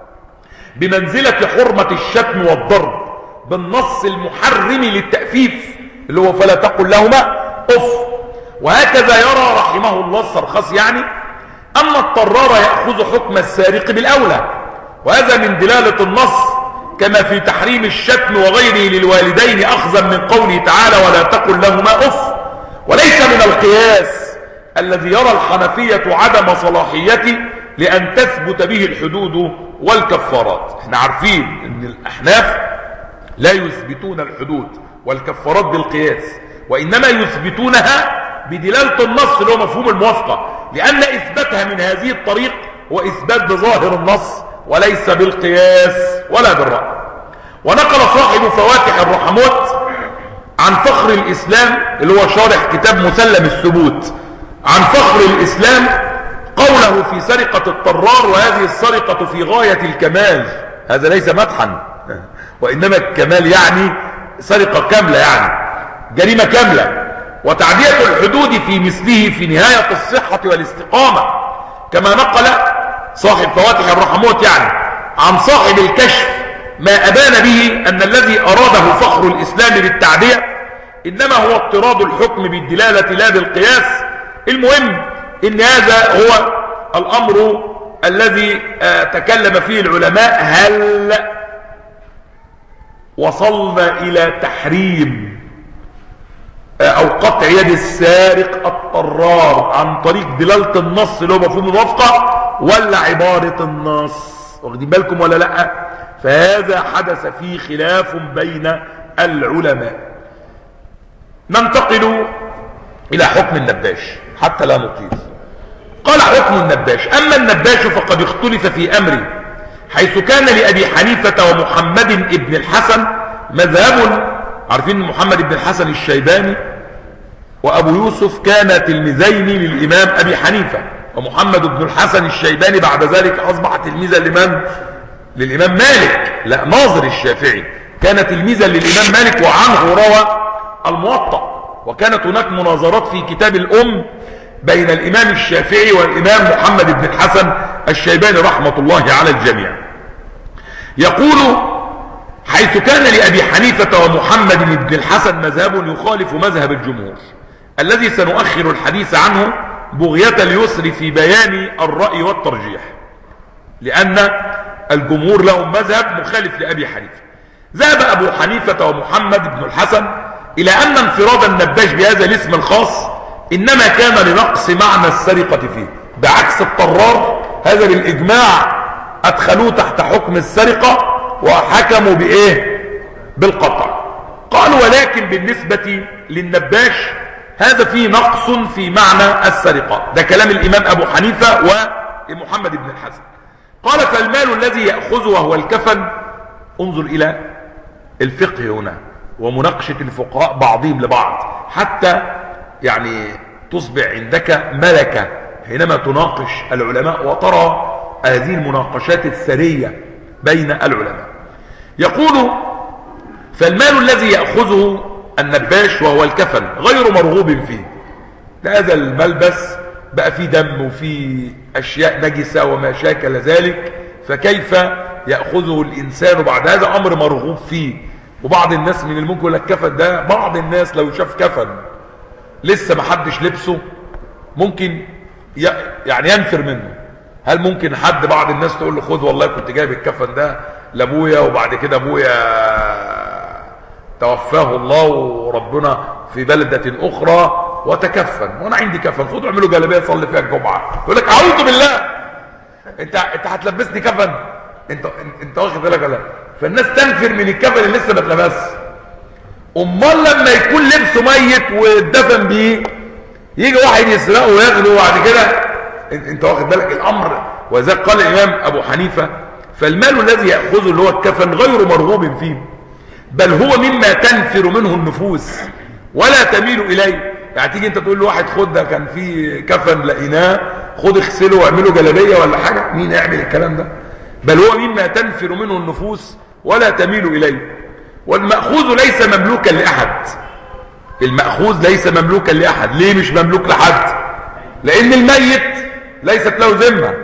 بمنزلة حرمة الشتم والضرب بالنص المحرم للتأفيف اللي هو فلا تقل لهما اف. وهكذا يرى رحمه الله السرخسي يعني أن الطرار يأخذ حكم السارق بالأولى، وهذا من دلالة النص، كما في تحريم الشتم وغيره للوالدين أخذا من قوله تعالى ولا تقل لهما أف. وليس من القياس الذي يرى الحنفية عدم صلاحيته لأن تثبت به الحدود والكفارات. احنا عارفين أن الأحناف لا يثبتون الحدود والكفارات بالقياس، وإنما يثبتونها بدلالة النص اللي هو مفهوم الموافقة، لأن إثباتها من هذه الطريق هو إثبات بظاهر النص وليس بالقياس ولا بالرأي. ونقل صاحب فواتح الرحمات عن فخر الإسلام اللي هو شارح كتاب مسلم الثبوت عن فخر الإسلام قوله في سرقة الطرار: وهذه السرقة في غاية الكمال. هذا ليس مدحا، وإنما الكمال يعني سرقة كاملة، يعني جريمة كاملة. وتعدية الحدود في مثله في نهاية الصحة والاستقامة، كما نقل صاحب فواتح الرحمات يعني عن صاحب الكشف ما أبان به أن الذي أراده فخر الإسلام بالتعدية إنما هو اضطراد الحكم بالدلالة لا بالقياس. المهم إن هذا هو الأمر الذي تكلم فيه العلماء. هل وصلنا إلى تحريم او قطع يد السارق الطرار عن طريق دلالة النص اللي هو مفهوم الموافقة ولا عبارة النص؟ واخدين بالكم ولا لا؟ فهذا حدث فيه خلاف بين العلماء. ننتقل الى حكم النباش حتى لا نطيل. قال حكم النباش: اما النباش فقد اختلف في امره حيث كان لأبي حنيفة ومحمد بن الحسن مذهب. عارفين محمد بن الحسن الشيباني وأبو يوسف كان تلميذين للإمام أبي حنيفة، ومحمد بن الحسن الشيباني بعد ذلك أصبح تلميذا لمن؟ للإمام مالك، لا ناظر الشافعي، كان تلميذا للإمام مالك وعنه روى الموطأ. وكانت هناك مناظرات في كتاب الأم بين الإمام الشافعي والإمام محمد بن الحسن الشيباني رحمة الله على الجميع. يقول حيث كان لأبي حنيفة ومحمد بن الحسن مذهب يخالف مذهب الجمهور الذي سنؤخر الحديث عنه بغية اليسر في بيان الرأي والترجيح، لأن الجمهور لهم مذهب مخالف لأبي حنيفة. ذهب أبو حنيفة ومحمد بن الحسن إلى أن انفراد النباش بهذا الاسم الخاص إنما كان لنقص معنى السرقة فيه، بعكس الطرار هذا بالإجماع أدخلوه تحت حكم السرقة وحكموا بإيه؟ بالقطع. قالوا ولكن بالنسبة للنباش هذا فيه نقص في معنى السرقة. ده كلام الإمام أبو حنيفة ومحمد بن الحسن. قال فالمال الذي يأخذه وهو الكفن، انظر إلى الفقه هنا ومناقشة الفقهاء بعضهم لبعض حتى يعني تصبح عندك ملكة حينما تناقش العلماء وترى هذه المناقشات السرية بين العلماء. يقول فالمال الذي يأخذه النباش وهو الكفن غير مرغوب فيه، هذا الملبس بقى فيه دم وفيه أشياء نجسة وما شاكل ذلك، فكيف يأخذه الإنسان بعد هذا؟ أمر مرغوب فيه. وبعض الناس من الممكن لك كفن ده، بعض الناس لو شاف كفن لسه ما حدش لبسه ممكن يعني ينفر منه. هل ممكن حد بعض الناس تقول له خد والله كنت جايب الكفن ده لابويا وبعد كده ابويا توفاه الله وربنا في بلدة اخرى وتكفن وانا عندي كفن، خدوا اعملوا جلابيه صلي فيها الجمعه، يقول لك اعوذ بالله انت انت هتلبسني كفن؟ انت انت واخد بالك ولا؟ فالناس تنفر من الكفن اللي لسه ما اتلبسش. امال لما يكون لبسه ميت واتدفن بيه يجي واحد يسرقه وياخده وبعد كده انت واخد بالك الامر؟ وذلك قال الامام ابو حنيفه فالمال الذي ياخذه اللي هو الكفن غير مرغوب فيه، بل هو مما تنفر منه النفوس ولا تميل اليه. يعني تيجي انت تقول لواحد خد ده كان في كفن لقيناه خد اغسله واعمله جلابيه ولا حاجه، مين يعمل الكلام ده؟ بل هو مما تنفر منه النفوس ولا تميل اليه. والمأخوذ ليس مملوكا لاحد، المأخوذ ليس مملوكا لاحد. ليه مش مملوك لحد؟ لان الميت ليست له ذمه،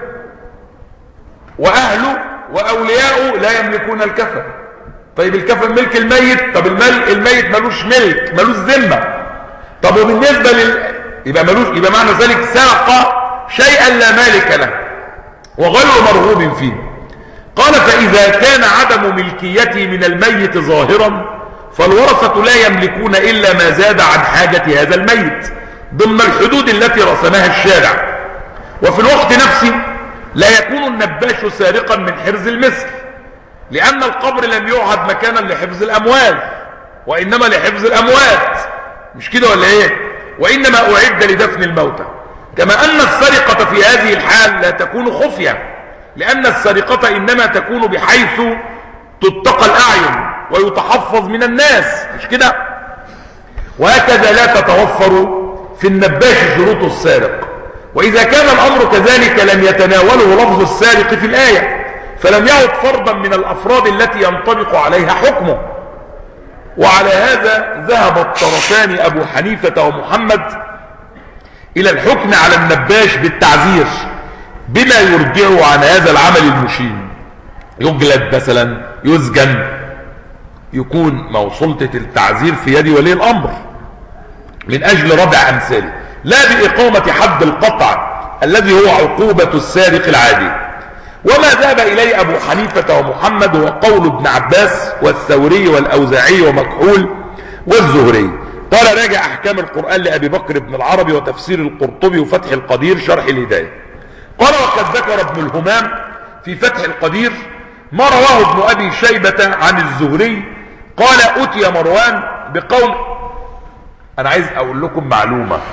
واهله واولياؤه لا يملكون الكفن. طيب الكفن ملك الميت، طب المال الميت ملوش ملك ملوش ذمه. طب وبالنسبه لل يبقى ملوش، يبقى معنى ذلك سرق شيئا لا مالك له وغير مرغوب فيه. قال فاذا كان عدم ملكيته من الميت ظاهرا فالورثه لا يملكون الا ما زاد عن حاجه هذا الميت ضمن الحدود التي رسمها الشارع. وفي الوقت نفسه لا يكون النباش سارقا من حرز المثل، لأن القبر لم يعهد مكانا لحفظ الأموال وإنما لحفظ الأموات، مش كده ولا إيه؟ وإنما أعد لدفن الموتى. كما أن السرقة في هذه الحال لا تكون خفية، لأن السرقة إنما تكون بحيث تتقى الأعين ويتحفظ من الناس، مش كده؟ وهكذا لا تتوفر في النباش شروط السارق. وإذا كان الأمر كذلك لم يتناوله لفظ السارق في الآية، فلم يعد فردا من الأفراد التي ينطبق عليها حكمه. وعلى هذا ذهب الطرفان أبو حنيفة ومحمد إلى الحكم على النباش بالتعزير بما يرجعه عن هذا العمل المشين، يجلد مثلا، يسجن، يكون موصلة التعزير في يد ولي الأمر من أجل ردع أمثاله، لا بإقامة حد القطع الذي هو عقوبة السارق العادي. وما ذهب إليه أبو حنيفة ومحمد هو قول ابن عباس والثوري والأوزاعي ومكحول والزهري. قال راجع أحكام القرآن لأبي بكر بن العربي وتفسير القرطبي وفتح القدير شرح الهداية. قال وقد ذكر ابن الهمام في فتح القدير ما رواه ابن أبي شيبة عن الزهري قال أتي مروان بقول. أنا عايز أقول لكم معلومة،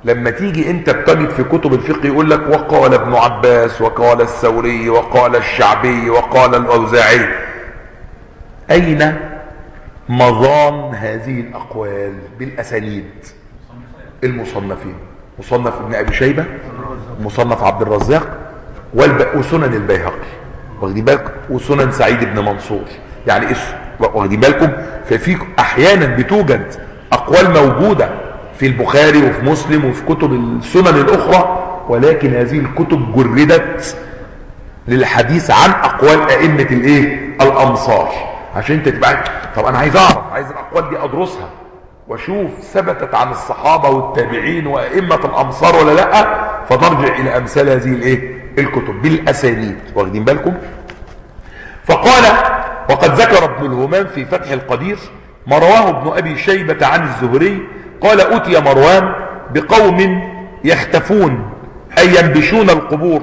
لما تيجي انت بتجد في كتب الفقه يقول لك وقال ابن عباس وقال الثوري وقال الشعبي وقال الأوزاعي، أين مظان هذه الأقوال بالأسانيد؟ المصنفين، مصنف ابن أبي شيبة، مصنف عبد الرزاق، وسنن البيهقي، واخدين بالكم، وسنن سعيد بن منصور. يعني واخدين بالكم، ففي أحيانا بتوجد أقوال موجودة في البخاري وفي مسلم وفي كتب السنن الأخرى، ولكن هذه الكتب جردت للحديث عن أقوال أئمة الإيه؟ الأمصار، عشان انت تبقى طب أنا عايز أعرف، عايز الأقوال دي أدرسها واشوف ثبتت عن الصحابة والتابعين وأئمة الأمصار ولا لا، فترجع إلى أمثال هذه الإيه؟ الكتب بالأسانيد، واخدين بالكم. فقال وقد ذكر ابن الهمام في فتح القدير ما رواه ابن أبي شيبة عن الزهري قال أتي مروان بقوم يختفون أي ينبشون القبور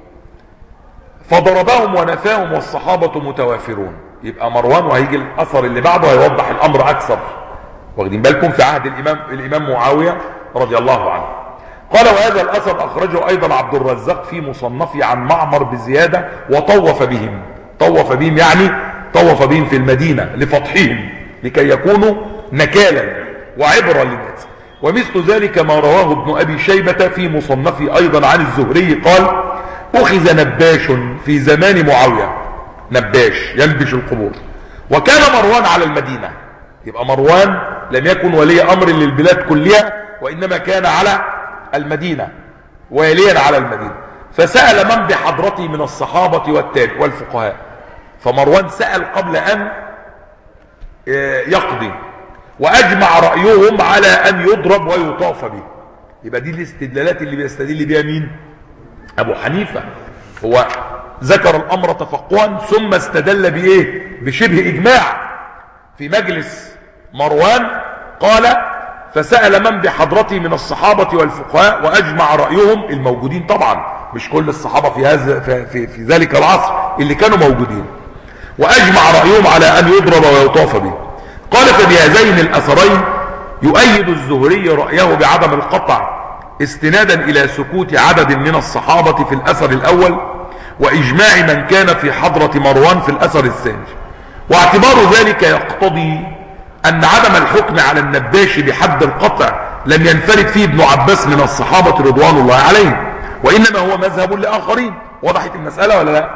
فضربهم ونفاهم والصحابة متوافرون. يبقى مروان، وهيجي الأثر اللي بعده هيوضح الأمر أكثر، واخدين بالكم، في عهد الإمام, الإمام معاوية رضي الله عنه. قال وهذا الأثر أخرجه أيضا عبد الرزاق في مصنفه عن معمر بزيادة وطوف بهم. طوف بهم يعني طوف بهم في المدينة لفتحهم لكي يكونوا نكالا وعبرة للناس. ومثل ذلك ما رواه ابن أبي شيبة في مصنفه أيضا عن الزهري قال أخذ نباش في زمان معاوية، نباش ينبش القبور، وكان مروان على المدينة. يبقى مروان لم يكن ولي أمر للبلاد كلها، وإنما كان على المدينة، واليا على المدينة. فسأل من بحضرته من الصحابة والتابع والفقهاء، فمروان سأل قبل أن يقضي، وأجمع رأيهم على أن يضرب ويطاف به. يبقى دي الاستدلالات اللي بيستدل بها مين؟ أبو حنيفة. هو ذكر الأمر تفقها ثم استدل بإيه؟ بشبه إجماع في مجلس مروان. قال فسأل من بحضرته من الصحابة والفقهاء وأجمع رأيهم، الموجودين طبعا، مش كل الصحابة في, هذا في, في ذلك العصر اللي كانوا موجودين، وأجمع رأيهم على أن يضرب ويطاف به. قال فبهذين الأثرين يؤيد الزهري رأيه بعدم القطع استنادا إلى سكوت عدد من الصحابة في الأثر الأول، وإجماع من كان في حضرة مروان في الأثر الثاني. واعتبار ذلك يقتضي أن عدم الحكم على النباش بحد القطع لم ينفرد فيه ابن عباس من الصحابة رضوان الله عليهم، وإنما هو مذهب لآخرين. وضحت المسألة ولا لا؟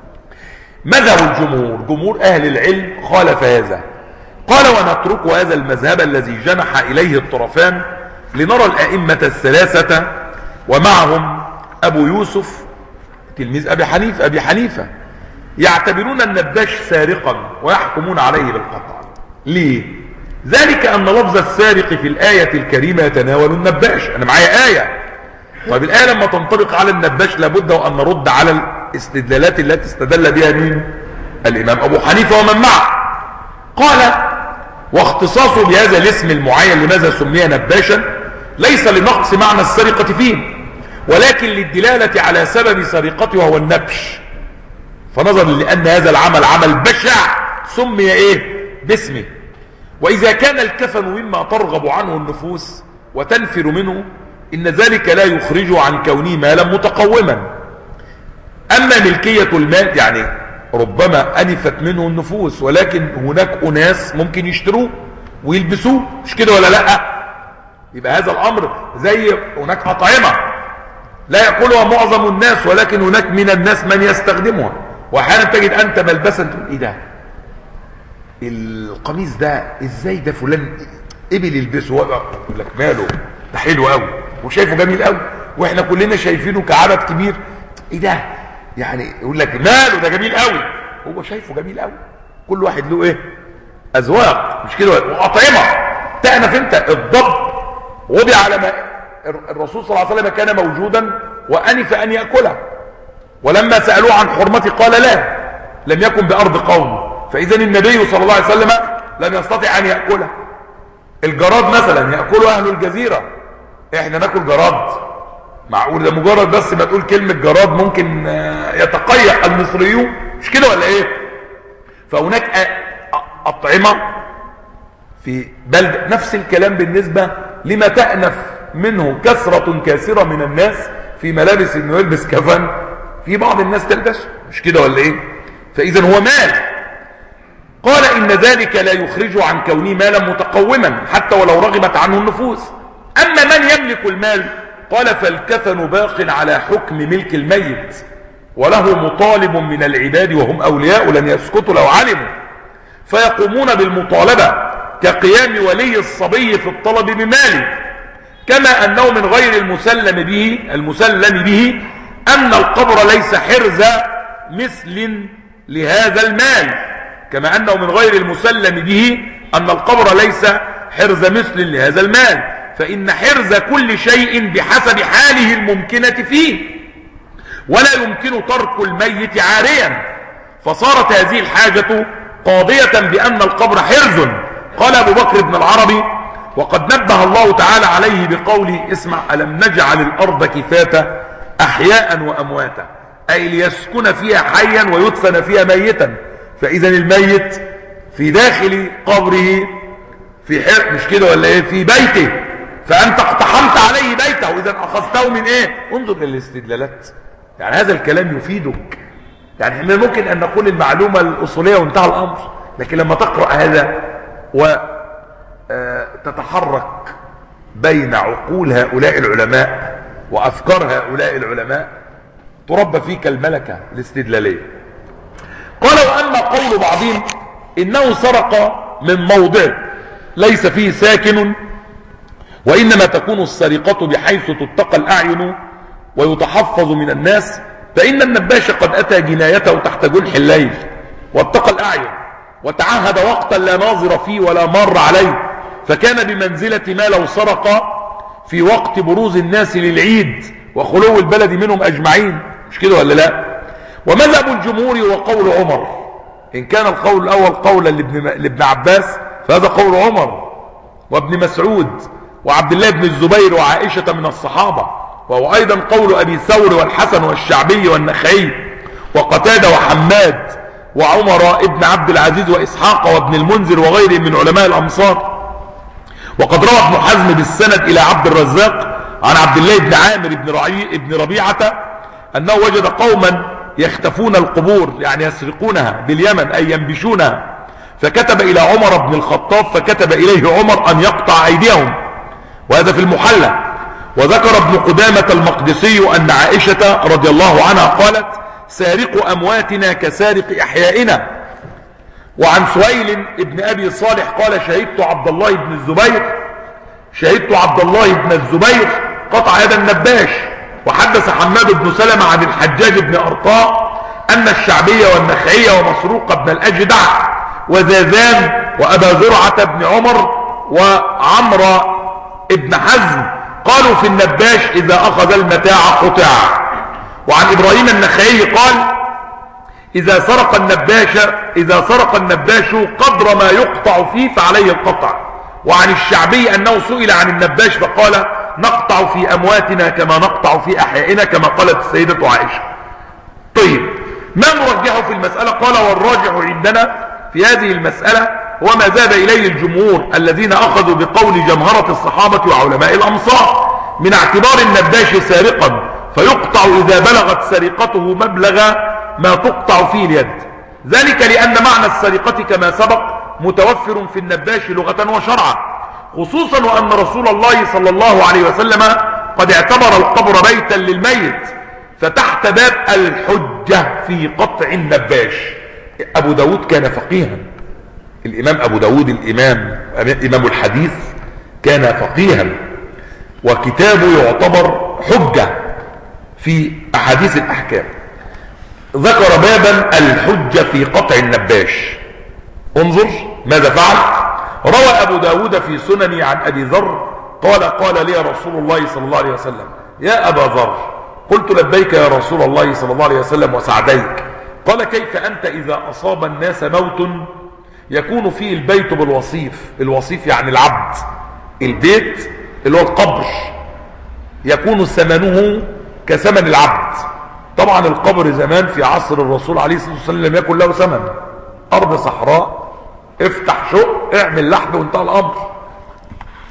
مذهب الجمهور، جمهور أهل العلم خالف هذا. قال ونترك هذا المذهب الذي جنح إليه الطرفان لنرى الأئمة الثلاثة ومعهم أبو يوسف تلميذ أبي حنيفة, أبي حنيفة يعتبرون النباش سارقا ويحكمون عليه بالقطع. ليه؟ ذلك أن لفظ السارق في الآية الكريمة يتناول النباش. أنا معايا آية، طيب الآية لما تنطبق على النباش لابد وأن نرد على الاستدلالات التي استدل بها مين؟ الإمام أبو حنيفة ومن معه. قال واختصاصه بهذا الاسم المعين لماذا سمي نباشا ليس لنقص معنى السرقة فيه، ولكن للدلالة على سبب سرقته وهو النبش، فنظرا لأن هذا العمل عمل بشع سمي إيه؟ باسمه. وإذا كان الكفن مما ترغب عنه النفوس وتنفر منه إن ذلك لا يخرجه عن كونه مالا متقوما. أما ملكية المال يعني ربما أنفت منه النفوس، ولكن هناك أناس ممكن يشتروه ويلبسوه، مش كده ولا لا؟ يبقى هذا الأمر زي هناك أطعمة لا يأكلها معظم الناس، ولكن هناك من الناس من يستخدمها، وأحيانا تجد أنت ملبسا تقول إيه ده؟ القميص ده ازاي ده فلان قبل يلبسه؟ يقول لك ماله ده حلو قوي وشايفه جميل قوي واحنا كلنا شايفينه كعدد كبير، ايه ده؟ يعني يقول لك ماله ده جميل قوي، هو شايفه جميل قوي. كل واحد له ايه؟ اذواق، مش كده؟ واطعمه تأنف انت الضب وضع على ما الرسول صلى الله عليه وسلم كان موجودا وأنف ان يأكله، ولما سألوه عن حرمته قال لا، لم يكن بأرض قوم، فإذا النبي صلى الله عليه وسلم لم يستطع أن يأكله. الجراد مثلا يأكله أهل الجزيرة، إحنا نأكل جراد؟ معقول ده مجرد بس ما تقول كلمة جراد ممكن يتقيأ المصريون، مش كده ولا إيه؟ فهناك أطعمة في بلد نفس الكلام بالنسبة لما تأنف منه كثرة كاسرة من الناس في ملابس انه يلبس كفن، في بعض الناس تلبسه، مش كده ولا ايه؟ فاذا هو مال. قال إن ذلك لا يخرج عن كونه مالا متقوما حتى ولو رغبت عنه النفوس. أما من يملك المال قال فالكفن باق على حكم ملك الميت، وله مطالب من العباد وهم أولياء لن يسكتوا لو علموا، فيقومون بالمطالبة كقيام ولي الصبي في الطلب بماله، كما أنه من غير المسلم به المسلم به أن القبر ليس حرز مثل لهذا المال، كما أنه من غير المسلم به أن القبر ليس حرز مثل لهذا المال، فإن حرز كل شيء بحسب حاله الممكنة فيه، ولا يمكن ترك الميت عاريا، فصارت هذه الحاجة قاضية بأن القبر حرز. قال أبو بكر بن العربي وقد نبه الله تعالى عليه بقوله اسمع ألم نجعل الأرض كفاة أحياء وأمواتا، أي ليسكن فيها حيا ويدفن فيها ميتا، فإذا الميت في داخل قبره في حر مش كده ولا ايه، في بيته، فأنت اقتحمت عليه بيته، إذا أخذته من ايه؟ انظر للاستدلالات، يعني هذا الكلام يفيدك. يعني احنا ممكن أن نقول المعلومة الأصولية وانتهى الأمر، لكن لما تقرأ هذا وتتحرك بين عقول هؤلاء العلماء وأفكار هؤلاء العلماء تربى فيك الملكة الاستدلالية. قال وأما قول بعضهم إنه سرق من موضع ليس فيه ساكن، وإنما تكون السرقة بحيث تتقى الأعين ويتحفظ من الناس، فإن النباش قد أتى جنايته تحت جنح الليل واتقى الأعين وتعهد وقتا لا ناظر فيه ولا مر عليه، فكان بمنزلة ما لو سرق في وقت بروز الناس للعيد وخلو البلد منهم أجمعين، مش كده ولا لا؟ ومذهب الجمهور وقول عمر، إن كان القول الأول قولا لابن عباس فهذا قول عمر وابن مسعود وعبد الله بن الزبير وعائشة من الصحابة، وهو أيضا قول أبي ثور والحسن والشعبي والنخعي وقتادة وحماد وعمر ابن عبد العزيز وإسحاق وابن المنذر وغيرهم من علماء الأمصار. وقد روى ابن حزم بالسند إلى عبد الرزاق عن عبد الله بن عامر بن, رعي بن ربيعة أنه وجد قوما يختفون القبور، يعني يسرقونها باليمن أي ينبشونها، فكتب إلى عمر بن الخطاب فكتب إليه عمر أن يقطع أيديهم، وهذا في المحلى. وذكر ابن قدامة المقدسي أن عائشة رضي الله عنها قالت سارق أمواتنا كسارق أحيائنا. وعن سهيل ابن أبي صالح قال شهدت عبد الله بن الزبير شهدت عبد الله بن الزبير قطع يد النباش. وحدث حماد بن سلمة عن الحجاج بن أرطاء أن الشعبي والنخعي ومسروق بن الأجدع وزازان وأبا زرعة بن عمر وعمر ابن حزم قالوا في النباش إذا أخذ المتاع قطع. وعن إبراهيم النخعي قال إذا سرق النباش إذا سرق النباش قدر ما يقطع فيه فعليه القطع. وعن الشعبي أنه سئل عن النباش فقال نقطع في أمواتنا كما نقطع في أحيائنا كما قالت السيدة عائشة. طيب ما نرجحه في المسألة؟ قال والراجح عندنا في هذه المسألة هو ما ذهب إليه الجمهور الذين أخذوا بقول جمهرة الصحابة وعلماء الأمصار من اعتبار النباش سارقا فيقطع إذا بلغت سرقته مبلغ ما تقطع فيه اليد، ذلك لأن معنى السرقة كما سبق متوفر في النباش لغة وشرعا، خصوصا وأن رسول الله صلى الله عليه وسلم قد اعتبر القبر بيتا للميت، فتحت باب الحجة في قطع النباش. أبو داود كان فقيها، الإمام أبو داود الإمام إمام الحديث كان فقيها، وكتابه يعتبر حجة في أحاديث الأحكام. ذكر بابا الحجة في قطع النباش. انظر ماذا فعل. روى أبو داود في سننه عن أبي ذر قال قال لي رسول الله صلى الله عليه وسلم يا أبا ذر، قلت لبيك يا رسول الله صلى الله عليه وسلم وسعديك. قال كيف أنت إذا أصاب الناس موت يكون فيه البيت بالوصيف، الوصيف يعني العبد، البيت اللي هو القبر يكون ثمنه كثمن العبد. طبعا القبر زمان في عصر الرسول عليه الصلاة والسلام لم يكن له ثمن، أرض صحراء افتح شق اعمل لحد وانتهى الأمر.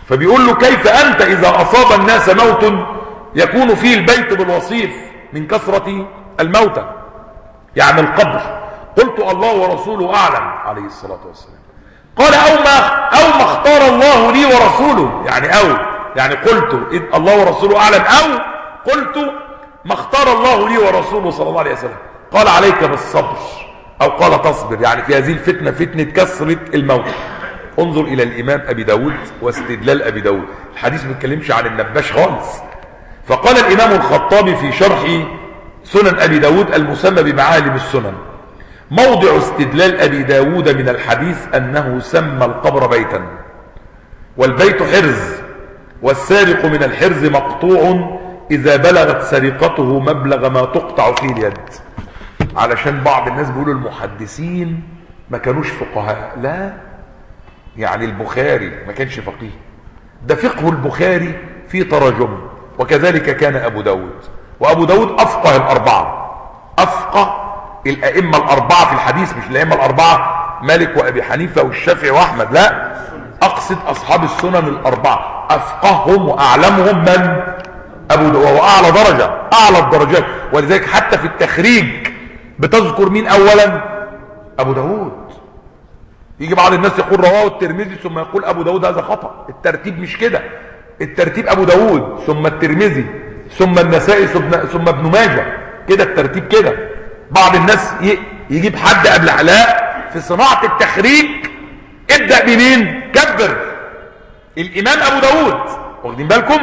فبيقول له كيف أنت إذا أصاب الناس موت يكون فيه البيت بالوصيف من كثرة الموتى، يعني القبر. قلت الله ورسوله أعلم عليه الصلاة والسلام. قال أو ما, أو ما اختار الله لي ورسوله، يعني أو يعني قلت إذ الله ورسوله أعلم، أو قلت ما اختار الله لي ورسوله صلى الله عليه وسلم. قال عليك بالصبر، أو قال تصبر، يعني في هذه الفتنة فتنة كثرة الموت. انظر إلى الإمام أبي داود واستدلال أبي داود. الحديث ما بيتكلمش عن النباش خالص. فقال الإمام الخطابي في شرح سنن أبي داود المسمى بمعالم السنن: موضع استدلال أبي داود من الحديث أنه سمى القبر بيتا، والبيت حرز، والسارق من الحرز مقطوع إذا بلغت سرقته مبلغ ما تقطع فيه اليد. علشان بعض الناس بيقولوا المحدثين ما كانوش فقهاء. لا، يعني البخاري ما كانش فقيه، ده فقه البخاري في تراجم، وكذلك كان أبو داود. وأبو داود أفقه الأربعة، أفقه الأئمة الأربعة في الحديث، مش الأئمة الأربعة مالك وأبي حنيفة والشافعي وأحمد، لا، أقصد أصحاب السنن الأربعة، أفقههم وأعلمهم من؟ أبو داود، وهو أعلى درجة، أعلى الدرجات. ولذلك حتى في التخريج بتذكر مين أولا؟ أبو داود. يجي بعض الناس يقول رواه الترمذي ثم يقول أبو داود، هذا خطأ. الترتيب مش كده، الترتيب أبو داود ثم الترمذي ثم النسائي ثم ابن ماجه، كده الترتيب كده. بعض الناس يجيب حد قبل علاء في صناعة التخريج، ابدأ بمين؟ كبر الإمام أبو داود، واخدين بالكم؟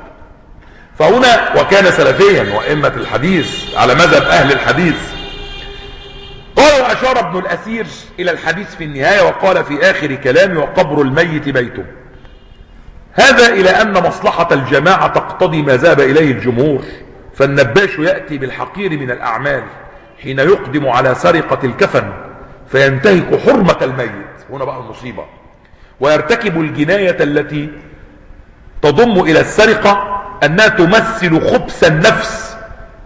فهنا وكان سلفيا وأئمة الحديث على مذهب أهل الحديث. قال وأشار ابن الأثير إلى الحديث في النهاية وقال في آخر كلامه: وقبر الميت بيته. هذا إلى أن مصلحة الجماعة تقتضي ما ذهب إليه الجمهور، فالنباش يأتي بالحقير من الأعمال حين يقدم على سرقة الكفن فينتهك حرمة الميت، هنا بقى المصيبة، ويرتكب الجناية التي تضم إلى السرقة أنها تمثل خبث النفس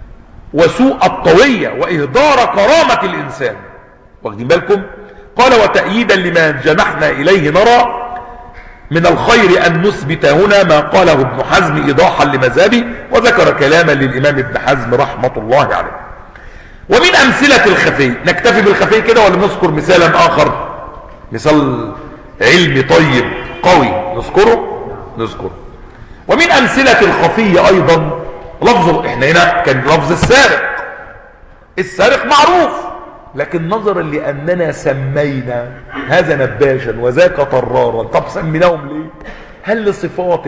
وسوء الطوية وإهدار كرامة الإنسان، واخدين بالكم؟ قال وتأييدا لما جنحنا إليه نرى من الخير أن نثبت هنا ما قاله ابن حزم إيضاحا لمذهبه، وذكر كلاما للإمام ابن حزم رحمة الله عليه. ومن أمثلة الخفي، نكتفي بالخفي كده ولا نذكر مثالا آخر؟ مثال علمي طيب قوي نذكره؟ نذكره. ومن أمثلة الخفي أيضا لفظه، احنا هنا كان لفظ السارق، السارق معروف، لكن نظرا لأننا سمينا هذا نباشا وذاك طرارا، طب سميناهم ليه؟ هل لصفات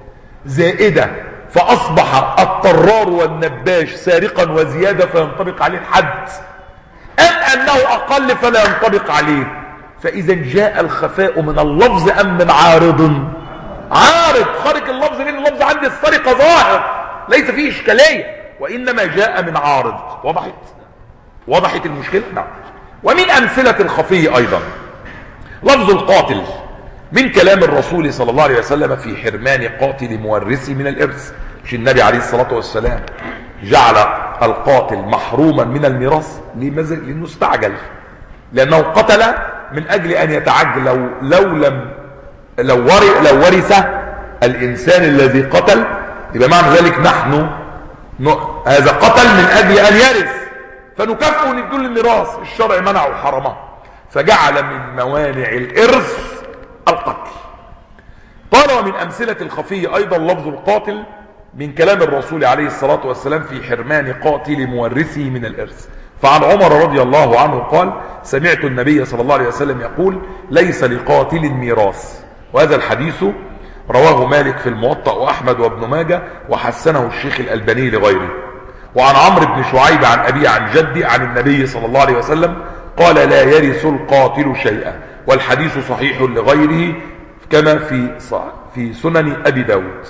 زائدة فأصبح الطرار والنباش سارقا وزيادة فينطبق عليه الحد، أم أنه أقل فلا ينطبق عليه؟ فإذا جاء الخفاء من اللفظ أم من عارض؟ عارض خارج اللفظ، لأن اللفظ عندي السرقة ظاهر ليس فيه إشكالية، وإنما جاء من عارض. وضحت؟ وضحت المشكلة؟ نعم. ومن أمثلة الخفي أيضا لفظ القاتل، من كلام الرسول صلى الله عليه وسلم في حرمان قاتل مورثه من الإرث. مش النبي عليه الصلاة والسلام جعل القاتل محروما من الميراث لأنه استعجل، لأنه قتل من أجل أن يتعجل، لو, لو لم لو, ور لو ورث الإنسان الذي قتل يبقى معنى ذلك نحن هذا قتل من أجل أن يرث، فنكافئه ندول الميراث، الشرع منعه وحرمه، فجعل من موانع الإرث القتل. قال ومن أمثلة الخفي أيضا لفظ القاتل، من كلام الرسول عليه الصلاة والسلام في حرمان قاتل مورثه من الإرث. فعن عمر رضي الله عنه قال: سمعت النبي صلى الله عليه وسلم يقول: ليس لقاتل ميراث. وهذا الحديث رواه مالك في الموطأ وأحمد وابن ماجه، وحسنه الشيخ الألباني لغيره. وعن عمرو بن شعيب عن أبي عن جدي عن النبي صلى الله عليه وسلم قال: لا يرث القاتل شيئا. والحديث صحيح لغيره كما في في سنن أبي داود.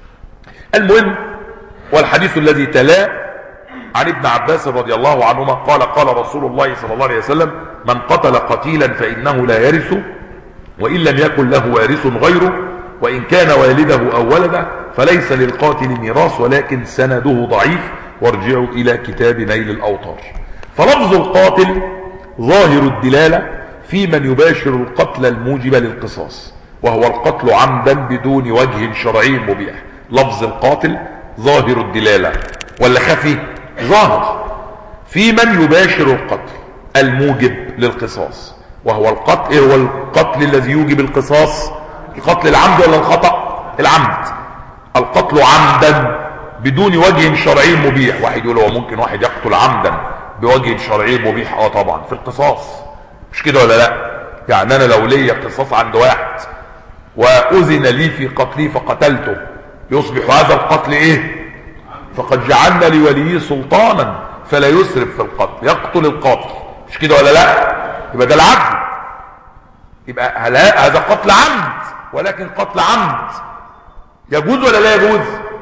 المهم، والحديث الذي تلاه عن ابن عباس رضي الله عنهما قال: قال رسول الله صلى الله عليه وسلم: من قتل قتيلا فإنه لا يرث، وإن لم يكن له وارث غيره، وإن كان والده أو ولده، فليس للقاتل ميراث، ولكن سنده ضعيف، وارجعوا إلى كتاب نيل الأوطار. فلفظ القاتل ظاهر الدلالة في من يباشر القتل الموجب للقصاص، وهو القتل عمدا بدون وجه شرعي مبيح. لفظ القاتل ظاهر الدلالة ولا خفي؟ ظاهر. في من يباشر القتل الموجب للقصاص، وهو القتل ايه؟ هو القتل الذي يوجب القصاص القتل العمد ولا الخطأ؟ العمد. القتل عمدا بدون وجه شرعي مبيح. واحد يقول هو ممكن واحد يقتل عمدا بوجه شرعي مبيح؟ اه طبعا، في القصاص، مش كده ولا لا؟ يعني انا لو ليا قصاص عند واحد واذن لي في قتلي فقتلته، يصبح هذا القتل ايه؟ فقد جعلنا لوليه سلطانا فلا يسرف في القتل، يقتل القاتل، مش كده ولا لا؟ يبقى ده العدل. يبقى هذا قتل عمد، ولكن قتل عمد يجوز ولا لا يجوز؟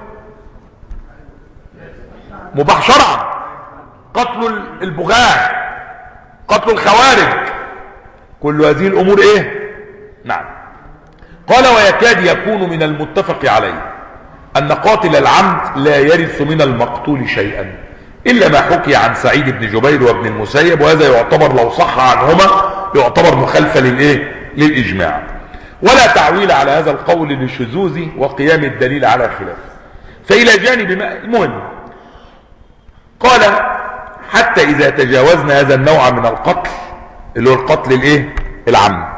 مباح شرعا. قتل البغاة، قتل الخوارج، كل هذه الامور ايه؟ نعم. قال ويكاد يكون من المتفق عليه ان قاتل العمد لا يرث من المقتول شيئا الا ما حكي عن سعيد بن جبير وابن المسيب، وهذا يعتبر لو صح عنهما يعتبر مخالفة للايه؟ للاجماع. ولا تعويل على هذا القول للشذوذ وقيام الدليل على خلافه. فإلى جانب ما المهم قال حتى إذا تجاوزنا هذا النوع من القتل اللي هو القتل الايه؟ العمد،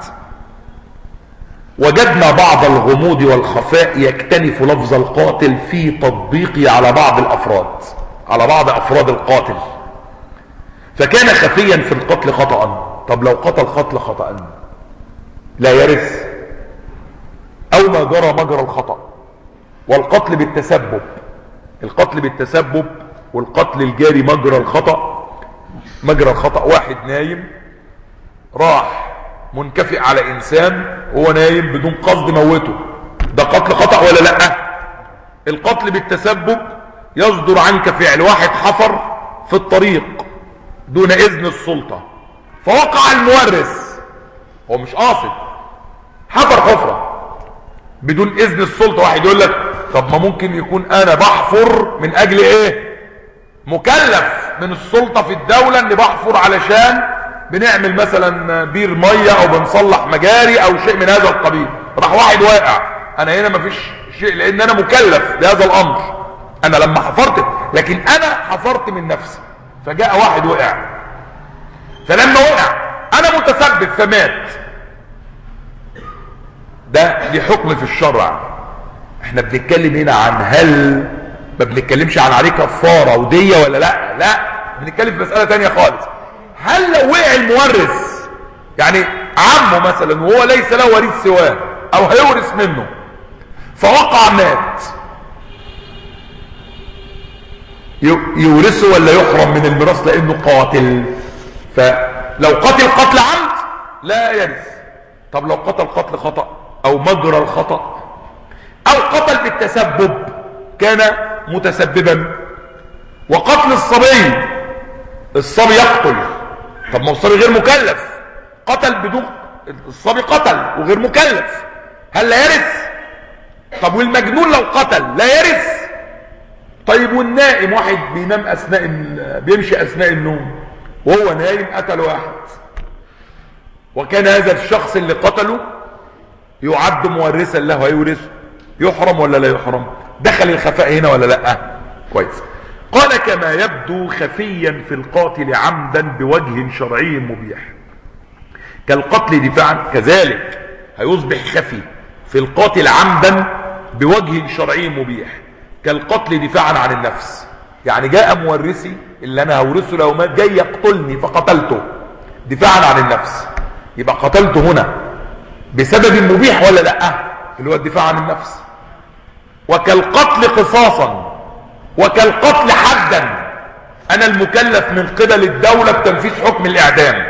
وجدنا بعض الغموض والخفاء يكتنف لفظ القاتل في تطبيقه على بعض الأفراد على بعض أفراد القاتل، فكان خفيا في القتل خطأ. طب لو قتل قتل خطأ لا يرث، أو ما جرى مجرى الخطأ. والقتل بالتسبب، القتل بالتسبب والقتل الجاري مجرى الخطأ. مجرى الخطأ واحد نايم راح منكفئ على إنسان وهو نايم بدون قصد موته، ده قتل خطأ ولا لا؟ القتل بالتسبب يصدر عنك فعل واحد حفر في الطريق دون إذن السلطة فوقع المورث، هو مش قاصد، حفر حفرة بدون إذن السلطة. واحد يقول لك طب ما ممكن يكون أنا بحفر من أجل إيه؟ مكلف من السلطة في الدولة اني بحفر علشان بنعمل مثلا بير مية او بنصلح مجاري او شيء من هذا القبيل، راح واحد واقع، انا هنا مفيش شيء لان انا مكلف بهذا الامر، انا لما حفرت، لكن انا حفرت من نفسي فجاء واحد وقع، فلما وقع انا متسبب فمات، ده دي حكم في الشرع. احنا بنتكلم هنا عن هل، ما بنتكلمش عن عليه كفاره وديه ولا لا، لا بنتكلم في مساله ثانيه خالص. هل لو وقع المورث، يعني عمه مثلا وهو ليس له وريث سواه او هيورث منه فوقع مات، يورثه ولا يحرم من الميراث لانه قاتل؟ فلو قتل قتل عمد لا يرث. طب لو قتل قتل خطأ او مجرى الخطأ او قتل بالتسبب كان متسببا، وقتل الصبي، الصبي يقتل، طب ما الصبي غير مكلف، قتل بدون، الصبي قتل وغير مكلف، هل لا يرث؟ طب والمجنون لو قتل لا يرث؟ طيب والنائم، واحد بينام اثناء بيمشي اثناء النوم وهو نايم قتل واحد، وكان هذا الشخص اللي قتله يعد مورثا له، هيورثه، يحرم ولا لا يحرم؟ دخل الخفاء هنا ولا لا؟ كويس. قال كما يبدو خفيا في القاتل عمدا بوجه شرعي مبيح كالقتل دفاعا، كذلك هيصبح خفي في القاتل عمدا بوجه شرعي مبيح كالقتل دفاعا عن النفس. يعني جاء مورثي اللي انا هورثه لو مات جاي يقتلني فقتلته دفاعا عن النفس، يبقى قتلته هنا بسبب مبيح ولا لا؟ اللي هو الدفاع عن النفس. وكالقتل قصاصا وكالقتل حدا، انا المكلف من قبل الدولة بتنفيذ حكم الاعدام،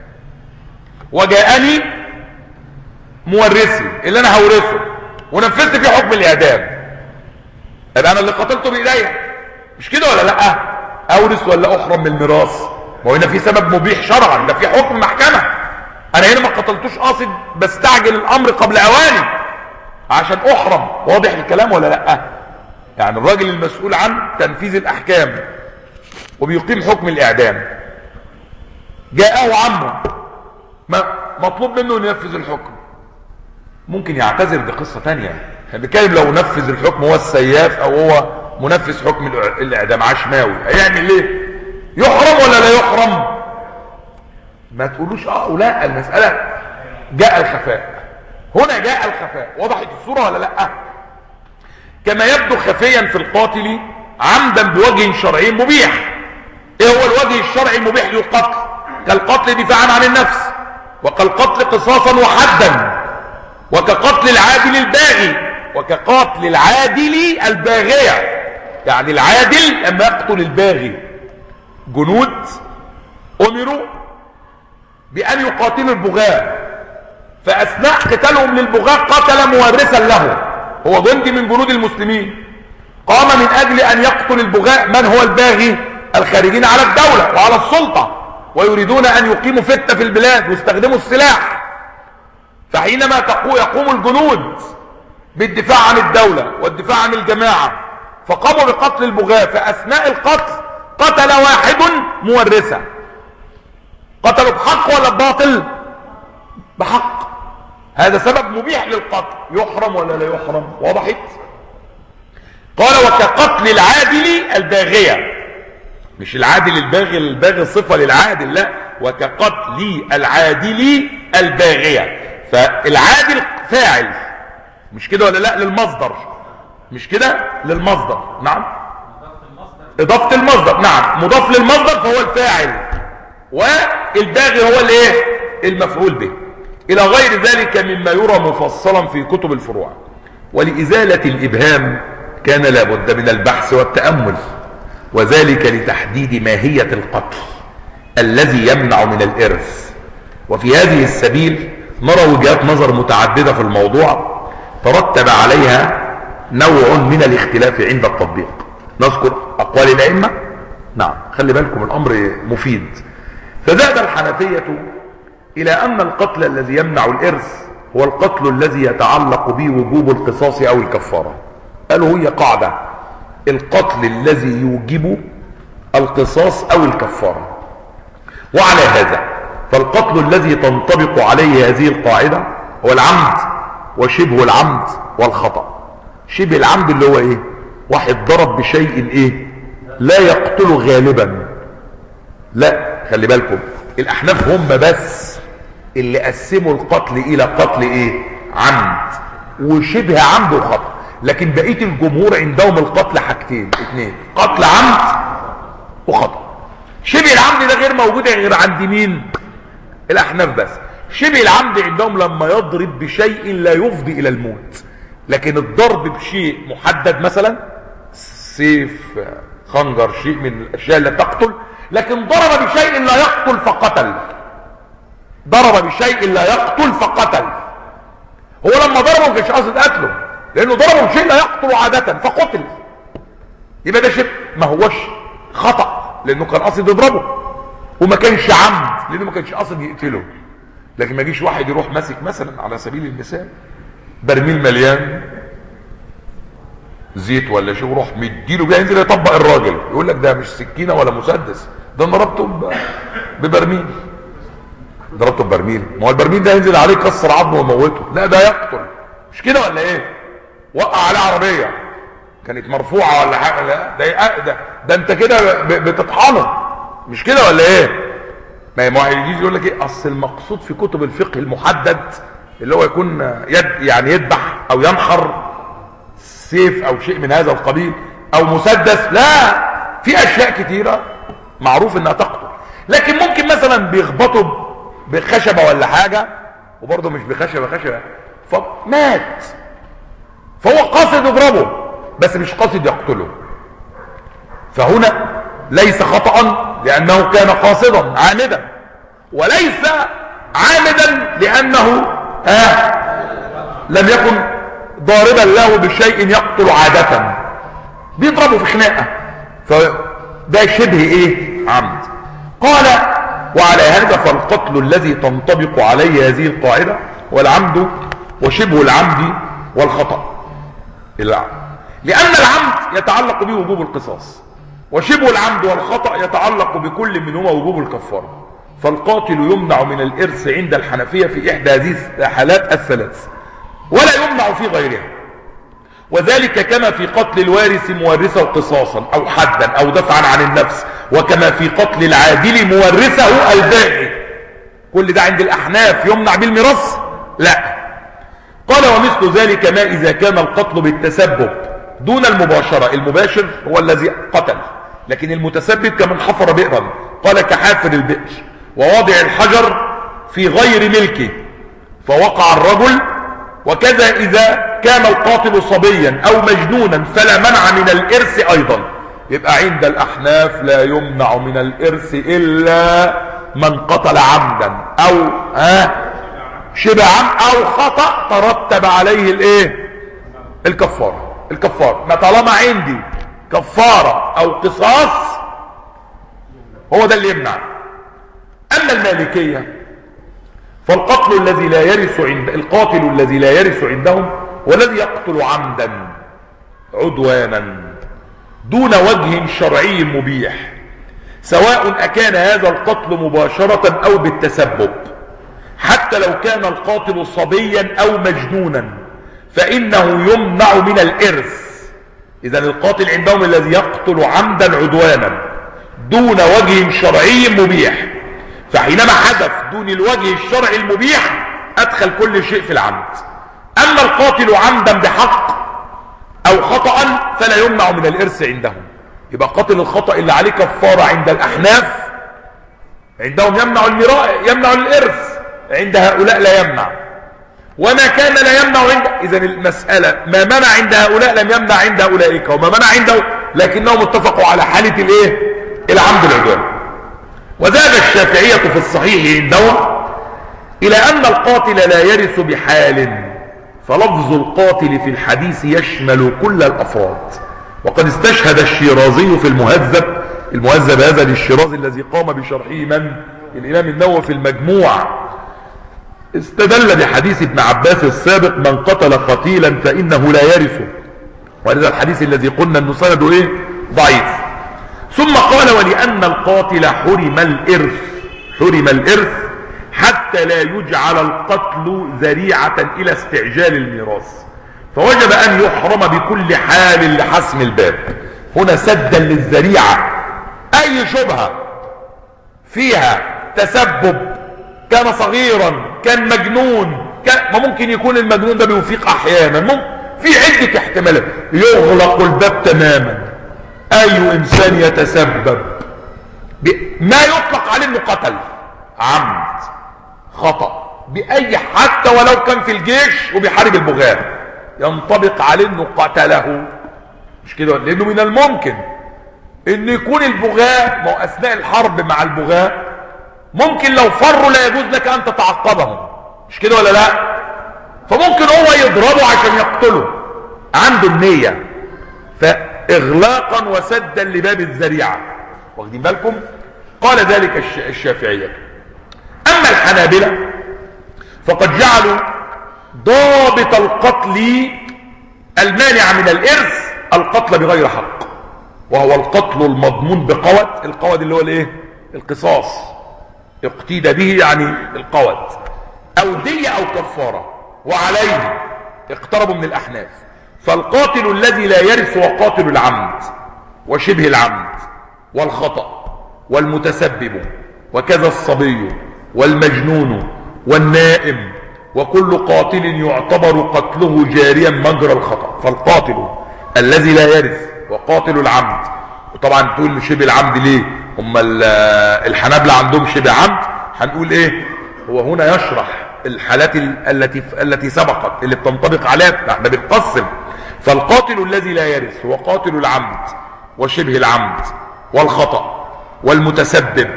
وجاءني مورثي اللي انا هورثه ونفذت فيه حكم الاعدام، يبقى انا اللي قتلته بايديا، مش كده ولا لا؟ اورث ولا احرم من الميراث؟ ما هو هنا في سبب مبيح شرعا، ده في حكم محكمة، انا هنا ما قتلتوش قاصد، بستعجل الامر قبل اواني عشان احرم. واضح الكلام ولا لا؟ يعني الراجل المسؤول عن تنفيذ الاحكام وبيقيم حكم الاعدام جاءه عمه، ما مطلوب منه ان ينفذ الحكم، ممكن يعتذر، دي قصة تانية. احنا بنتكلم لو نفذ الحكم هو السياف او هو منفذ حكم الاعدام عشماوي، هيعمل ايه؟ يحرم ولا لا يحرم؟ ما تقولوش اه ولا، المسألة جاء الخفاء. هنا جاء الخفاء، وضحت الصورة ولا لا؟ كما يبدو خفيا في القاتل عمدا بوجه شرعي مبيح. ايه هو الوجه الشرعي المبيح للقتل؟ كالقتل دفاعا عن النفس، وكالقتل قصاصا وحدا، وكقتل العادل الباغي، وكقتل العادل الباغية. يعني العادل لما يقتل الباغي، جنود امروا بان يقاتلوا البغاة، فاثناء قتالهم للبغاة قتل مورثا له، هو جندي من جنود المسلمين، قام من اجل ان يقتل البغاة. من هو الباغي؟ الخارجين على الدولة وعلى السلطة، ويريدون ان يقيموا فتنة في البلاد ويستخدموا السلاح. فحينما يقوم الجنود بالدفاع عن الدولة والدفاع عن الجماعة، فقاموا بقتل البغاة، فاثناء القتل قتل واحد مورثا. قتلوا بحق ولا بباطل؟ بحق. هذا سبب مبيح للقتل، يحرم ولا لا يحرم؟ وضحت؟ قال وكقتل العادل الباغية، مش العادل الباغي، الباغي صفة للعادل، لا، وكقتل العادل الباغية. فالعادل فاعل، مش كده ولا لا؟ للمصدر، مش كده؟ للمصدر، نعم، اضافة المصدر، نعم، مضاف للمصدر فهو الفاعل، والباغي هو الايه؟ المفعول به، الى غير ذلك مما يرى مفصلا في كتب الفروع. ولإزالة الإبهام كان لابد من البحث والتأمل، وذلك لتحديد ماهية القتل الذي يمنع من الإرث. وفي هذه السبيل نرى وجهات نظر متعددة في الموضوع ترتب عليها نوع من الاختلاف عند التطبيق. نذكر أقوال الأئمة، نعم، خلي بالكم الأمر مفيد. فذهب الحنفية إلى أن القتل الذي يمنع الإرث هو القتل الذي يتعلق به وجوب القصاص أو الكفارة. قالوا هي قاعدة، القتل الذي يوجب القصاص أو الكفارة. وعلى هذا فالقتل الذي تنطبق عليه هذه القاعدة هو العمد وشبه العمد والخطأ. شبه العمد اللي هو ايه؟ واحد ضرب بشيء ايه؟ لا يقتل غالبا. لا، خلي بالكم، الأحناف هم بس اللي قسموا القتل إلى قتل ايه؟ عمد وشبه عمد وخطأ. لكن بقية الجمهور عندهم القتل حاجتين اتنين، قتل عمد وخطأ. شبه العمد ده غير موجود غير عند مين؟ الأحناف بس. شبه العمد عندهم لما يضرب بشيء لا يفضي إلى الموت، لكن الضرب بشيء محدد، مثلا سيف، خنجر، شيء من الأشياء اللي تقتل، لكن ضرب بشيء لا يقتل فقتل. ضرب بشيء لا يقتل فقتل. هو لما ضربه ما كانش قاصد قتله، لأنه ضربه بشيء لا يقتل عادة فقتل، يبقى ده شبه، ما هوش خطأ لأنه كان قاصد يضربه، وما كانش عمد لأنه ما كانش قاصد يقتله. لكن ما يجيش واحد يروح ماسك مثلا على سبيل المثال برميل مليان زيت ولا شيء، وروح مديله بيها ينزل يطبق الراجل، يقول لك ده مش سكينه ولا مسدس، ده انا ضربته ببرميل. ضربته ببرميل، ما هو البرميل ده ينزل عليه يكسر عظمه ويموته، لا ده يقتل، مش كده ولا ايه؟ وقع عليه عربيه كانت مرفوعه ولا حاجه، لا ده ده, ده انت كده بتطحنه، مش كده ولا ايه؟ ما واحد يجي يقول لك ايه؟ اصل المقصود في كتب الفقه المحدد اللي هو يكون يد، يعني يذبح او ينحر سيف او شيء من هذا القبيل او مسدس، لا، في اشياء كتيره معروف انها تقتل. لكن ممكن مثلا بيخبطوا بخشبه ولا حاجه، وبرضه مش بخشبه خشبه، فمات، فهو قاصد يضربه بس مش قاصد يقتله، فهنا ليس خطأ لأنه كان قاصدا عامدا، وليس عامدا لأنه آه لم يكن ضاربا له بشيء يقتل عادة، بيضربه في خناقة، فده شبه ايه؟ عمد. قال وعلى هذا فالقتل الذي تنطبق عليه هذه القاعدة والعمد وشبه العمد والخطأ، لأن العمد يتعلق به وجوب القصاص، وشبه العمد والخطأ يتعلق بكل منهما وجوب الكفارة. فالقاتل يمنع من الإرث عند الحنفية في إحدى هذه الحالات الثلاث: ولا يمنع في غيرها، وذلك كما في قتل الوارث مورثه قصاصا أو حدا أو دفعا عن النفس، وكما في قتل العادل مورثه الباقي. كل ده عند الأحناف يمنع بالميراث؟ لا. قال ومثل ذلك ما إذا كان القتل بالتسبب دون المباشرة. المباشر هو الذي قتل، لكن المتسبب كمن حفر بئرا، قال كحافر البئر ووضع الحجر في غير ملكه فوقع الرجل. وكذا إذا كان القاتل صبيا أو مجنونا فلا منع من الإرث أيضا. يبقى عند الأحناف لا يمنع من الإرث إلا من قتل عمدا أو ها شبه عمد أو خطأ ترتب عليه الايه الكفارة. الكفارة ما طالما عندي كفارة أو قصاص هو ده اللي يمنع. أما المالكية فالقتل الذي لا يرث عند القاتل الذي لا يرث عندهم والذي يقتل عمدا عدوانا دون وجه شرعي مبيح، سواء أكان هذا القتل مباشرة أو بالتسبب، حتى لو كان القاتل صبيا أو مجنونا فإنه يمنع من الإرث. إذن القاتل عندهم الذي يقتل عمدا عدوانا دون وجه شرعي مبيح، فحينما حدث دون الوجه الشرعي المبيح أدخل كل شيء في العمد. أما القاتل عمدا بحق أو خطأ فلا يمنع من الإرث عندهم. يبقى قاتل الخطأ اللي عليه كفارة عند الأحناف عندهم يمنع الميراث يمنع الإرث، عند هؤلاء لا يمنع. وما كان لا يمنع عند إذن المسألة ما منع عند هؤلاء لم يمنع عند أولئك، وما منع عنده لكنهم اتفقوا على حالة الايه العمد العدوان. وذهب الشافعية في الصحيح عندهم إلى أن القاتل لا يرث بحال، فلفظ القاتل في الحديث يشمل كل الأفراد. وقد استشهد الشيرازي في المهذب المهذب هذا للشيرازي الذي قام بشرحه من الإمام النووي في المجموع، استدل بحديث ابن عباس السابق من قتل قتيلا فإنه لا يرثه، ولذا الحديث الذي قلنا أنه سنده إيه ضعيف. ثم قال ولأن القاتل حرم الإرث حرم الإرث حتى لا يجعل القتل ذريعة إلى استعجال الميراث، فوجب أن يحرم بكل حال لحسم الباب. هنا سدا للذريعة، أي شبهة فيها تسبب، كان صغيرا كان مجنون، كان ما ممكن يكون المجنون ده بيفيق أحيانا، ممكن في عدة احتمالات، يغلق الباب تماما. أي إنسان يتسبب ما يطلق عليه انه قتل عمد خطأ بأي، حتى ولو كان في الجيش وبيحارب البغاة ينطبق عليه انه قتله، مش كده؟ لانه من الممكن ان يكون البغاة ما هو اثناء الحرب مع البغاة ممكن لو فروا لا يجوز لك ان تتعقبهم، مش كده ولا لا؟ فممكن هو يضربه عشان يقتله، عنده النية، فاغلاقا وسدا لباب الذريعة. واخدين بالكم؟ قال ذلك الشافعية. اما الحنابلة فقد جعلوا ضابط القتل المانع من الارث القتل بغير حق، وهو القتل المضمون بقوت. القوت اللي هو الايه؟ القصاص، اقتيد به يعني القوت، او دية او كفارة. وعليه اقتربوا من الاحناف. فالقاتل الذي لا يرث وقاتل العمد وشبه العمد والخطأ والمتسبب، وكذا الصبي والمجنون والنائم، وكل قاتل يعتبر قتله جاريا مجرى الخطأ. فالقاتل الذي لا يرث وقاتل العمد، وطبعا تقول شبه العمد ليه؟ هم الحنابلة عندهم شبه عمد، هنقول ايه؟ هو هنا يشرح الحالات التي التي سبقت اللي بتنطبق عليها، احنا بنقسم. فالقاتل الذي لا يرث وقاتل العمد وشبه العمد والخطأ والمتسبب،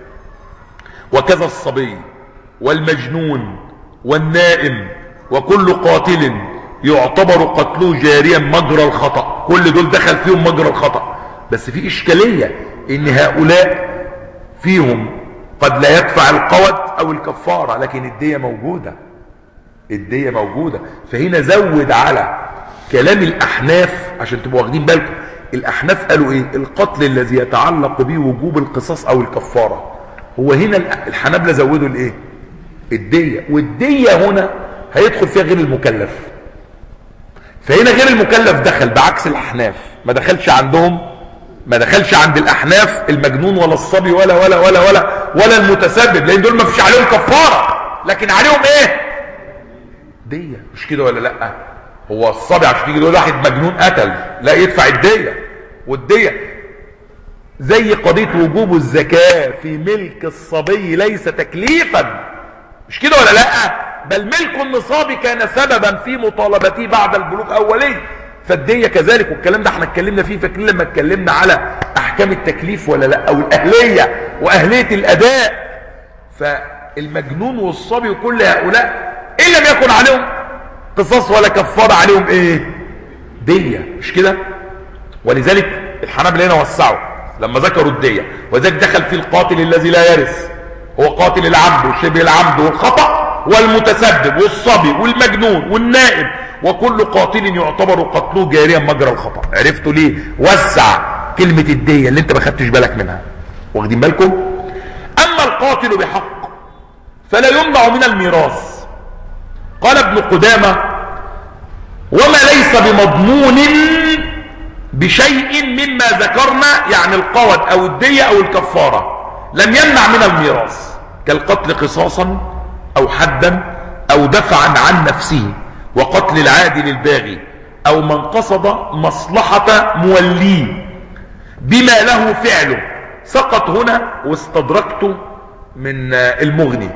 وكذا الصبي والمجنون والنائم، وكل قاتل يعتبر قتله جاريا مجرى الخطأ. كل دول دخل فيهم مجرى الخطأ، بس في إشكالية ان هؤلاء فيهم قد لا يدفع القوت او الكفارة، لكن الدية موجودة، الدية موجودة. فهنا زود على كلام الأحناف عشان تبقوا واخدين بالكم. الأحناف قالوا ايه؟ القتل الذي يتعلق به وجوب القصاص او الكفارة. هو هنا الحنابلة زودوا الايه؟ الدية. والدية هنا هيدخل فيها غير المكلف. فهنا غير المكلف دخل، بعكس الاحناف ما دخلش عندهم، ما دخلش عند الاحناف المجنون ولا الصبي ولا ولا ولا ولا ولا المتسبب، لان دول ما فيش عليهم كفاره، لكن عليهم ايه؟ دية. مش كده ولا لا؟ هو الصبي عشان تيجي تقول واحد مجنون قتل، لا يدفع الدية. والدية زي قضية وجوب الزكاة في ملك الصبي ليس تكليفا، مش كده ولا لا؟ بل ملك النصاب كان سببا في مطالبته بعد البلوغ اوليا، فالدية كذلك. والكلام ده احنا اتكلمنا فيه، فاكرين لما اتكلمنا على احكام التكليف ولا لا، او الاهلية واهلية الاداء. فالمجنون والصبي وكل هؤلاء ان لم يكن عليهم قصاص ولا كفارة، عليهم ايه؟ دية، مش كده؟ ولذلك الحنابلة هنا وسعوا لما ذكروا الدية، وذلك دخل في القاتل الذي لا يرث، هو قاتل العمد وشبه العمد والخطأ والمتسبب والصبي والمجنون والنائب، وكل قاتل يعتبر قتله جاريا مجرى الخطأ. عرفتوا ليه وسع كلمة الدية اللي انت ما خدتش بالك منها؟ واخدين بالكم؟ اما القاتل بحق فلا يمنع من الميراث. قال ابن قدامة: وما ليس بمضمون بشيء مما ذكرنا، يعني القود او الدية او الكفارة، لم يمنع من الميراث، كالقتل قصاصا او حدا او دفعا عن نفسه، وقتل العادل الباغي، او من قصد مصلحة موليه بما له فعله. سقط هنا واستدركت من المغني: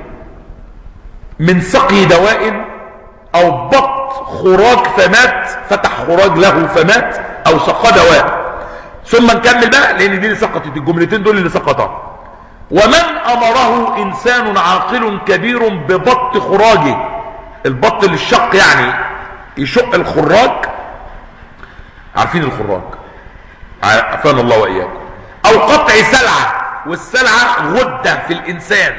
من سقي دواء او بط خراج فمات، فتح خراج له فمات، او سقى دواء. ثم نكمل بقى، لان دي اللي سقطت، الجملتين دول اللي سقطا. ومن امره انسان عاقل كبير ببط خراجه، البط للشق يعني يشق الخراج، عارفين الخراج، عافانا الله واياكم، او قطع سلعة، والسلعة غدة في الانسان،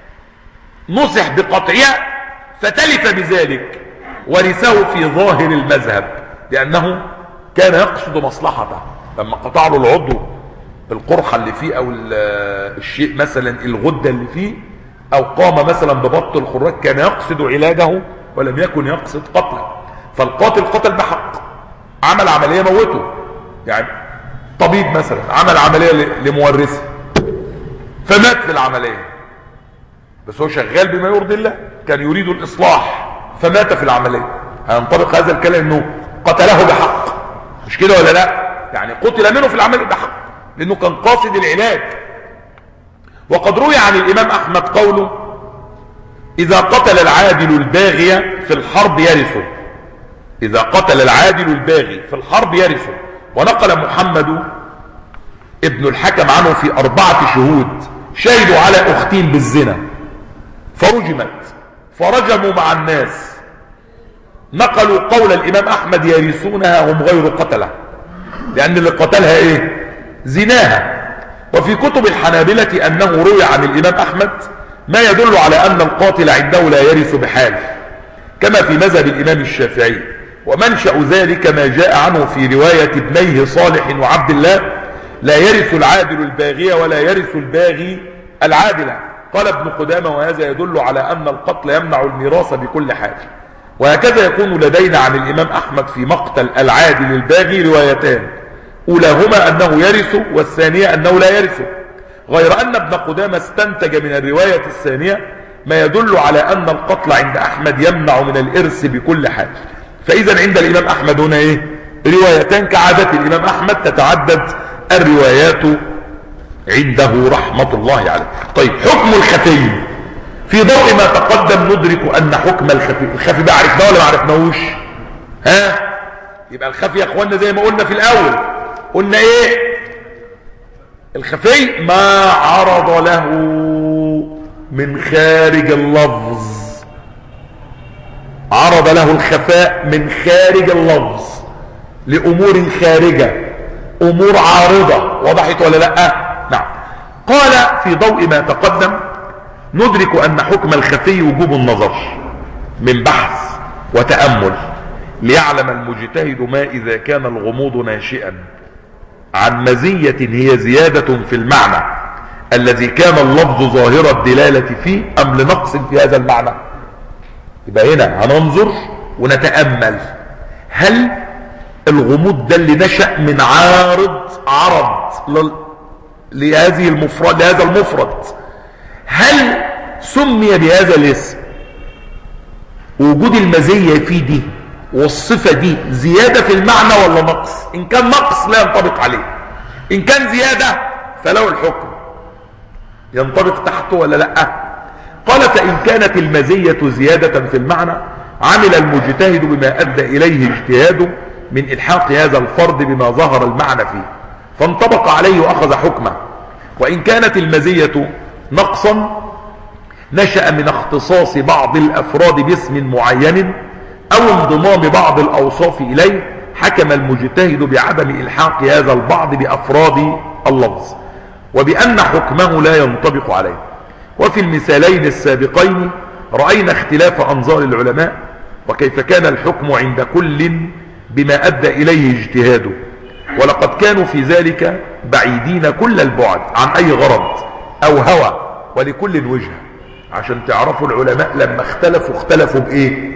نصح بقطعها فتلف بذلك، ورثه في ظاهر المذهب، لانه كان يقصد مصلحته. لما قطع له العضو، القرحة اللي فيه او الشيء مثلا الغدة اللي فيه، او قام مثلا ببط الخراج، كان يقصد علاجه ولم يكن يقصد قتله. فالقاتل قتل بحق، عمل عملية موته، يعني طبيب مثلا عمل عملية لمورثه فمات في العملية، بس هو شغال بما يرضي الله، كان يريد الاصلاح فمات في العملية، هينطبق هذا الكلام انه قتله بحق، مش كده ولا لا؟ يعني قتل منه في العملية بحق، لانه كان قاصد العلاج. وقد روي عن الامام احمد قوله: اذا قتل العادل الباغي في الحرب يرثه، اذا قتل العادل الباغي في الحرب يرثه. ونقل محمد ابن الحكم عنه في اربعة شهود شهدوا على اختين بالزنا فرجمت، فرجموا مع الناس، نقلوا قول الامام احمد: يرثونها هم غير قتله، لان اللي قتلها ايه؟ زناها. وفي كتب الحنابلة انه روي عن الامام احمد ما يدل على ان القاتل عنده لا يرث بحال، كما في مذهب الامام الشافعي. ومنشأ ذلك ما جاء عنه في رواية ابنيه صالح وعبد الله: لا يرث العادل الباغي ولا يرث الباغي العادل. قال ابن قدامة: وهذا يدل على ان القتل يمنع الميراث بكل حال. وهكذا يكون لدينا عن الامام احمد في مقتل العادل الباغي روايتان، اولاهما انه يرث، والثانية انه لا يرث، غير ان ابن قدامة استنتج من الرواية الثانية ما يدل على ان القتل عند احمد يمنع من الارث بكل حال. فاذا عند الامام احمد هنا ايه؟ روايتان، كعادة الامام احمد تتعدد الروايات عنده رحمة الله عليه. طيب، حكم الخفي في ضوء ما تقدم ندرك ان حكم الخفي، الخفي بقى عرفناه ولا ما عرفناهوش؟ ها؟ يبقى الخفي يا اخوانا زي ما قلنا في الاول، قلنا ايه؟ الخفي ما عرض له من خارج اللفظ، عرض له الخفاء من خارج اللفظ لامور خارجة، امور عارضة. وضحت ولا لا؟ نعم. قال: في ضوء ما تقدم ندرك ان حكم الخفي وجوب النظر من بحث وتأمل، ليعلم المجتهد ما اذا كان الغموض ناشئا عن مزية هي زيادة في المعنى الذي كان اللفظ ظاهر الدلالة فيه، ام لنقص في هذا المعنى. يبقى هنا هننظر ونتأمل، هل الغموض ده اللي نشأ من عارض عرض لهذه المفرد لهذا المفرد، هل سمي بهذا الاسم وجود المزية فيه دي والصفة دي زيادة في المعنى ولا نقص؟ إن كان نقص لا ينطبق عليه، إن كان زيادة فله الحكم ينطبق تحته ولا لا؟ قال فإن كانت المزية زيادة في المعنى عمل المجتهد بما أدى إليه اجتهاده من إلحاق هذا الفرد بما ظهر المعنى فيه فانطبق عليه وأخذ حكمه. وإن كانت المزية نقصا نشأ من اختصاص بعض الأفراد باسم معين أو انضمام بعض الأوصاف إليه حكم المجتهد بعدم إلحاق هذا البعض بأفراد اللفظ وبأن حكمه لا ينطبق عليه. وفي المثالين السابقين رأينا اختلاف أنظار العلماء وكيف كان الحكم عند كل بما أدى إليه اجتهاده، ولقد كانوا في ذلك بعيدين كل البعد عن أي غرض أو هوى ولكل وجهة. عشان تعرفوا العلماء لما اختلفوا اختلفوا بإيه؟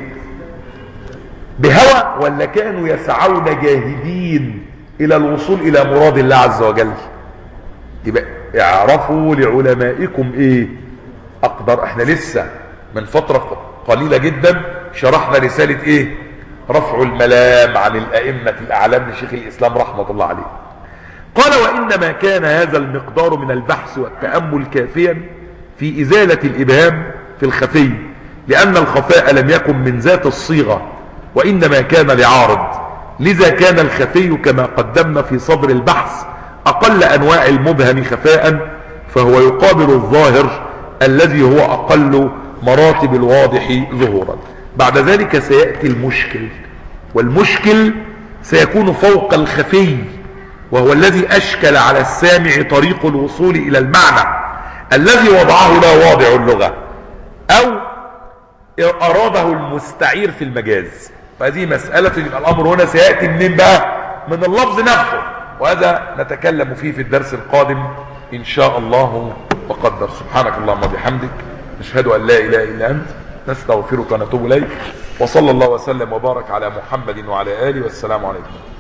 بهوى ولا كانوا يسعون جاهدين إلى الوصول إلى مراد الله عز وجل؟ يبقى اعرفوا لعلمائكم إيه أقدر. احنا لسه من فترة قليلة جدا شرحنا رسالة إيه؟ رفع الملام عن الأئمة الأعلام لشيخ الإسلام رحمة الله عليه. قال وإنما كان هذا المقدار من البحث والتأمل كافيا في إزالة الإبهام في الخفي، لأن الخفاء لم يكن من ذات الصيغة وإنما كان لعارض، لذا كان الخفي كما قدمنا في صدر البحث أقل أنواع المبهم خفاء، فهو يقابل الظاهر الذي هو أقل مراتب الواضح ظهورا. بعد ذلك سيأتي المشكل، والمشكل سيكون فوق الخفي، وهو الذي أشكل على السامع طريق الوصول إلى المعنى الذي وضعه له واضع اللغة أو أراده المستعير في المجاز. فهذه مسألة يبقى الأمر هنا سيأتي منين بقى؟ من اللفظ نفسه، وهذا نتكلم فيه في الدرس القادم إن شاء الله وقدر. سبحانك اللهم وبحمدك نشهد أن لا إله إلا أنت نستغفرك ونتوب إليك، وصلى الله وسلم وبارك على محمد وعلى آله، والسلام عليكم.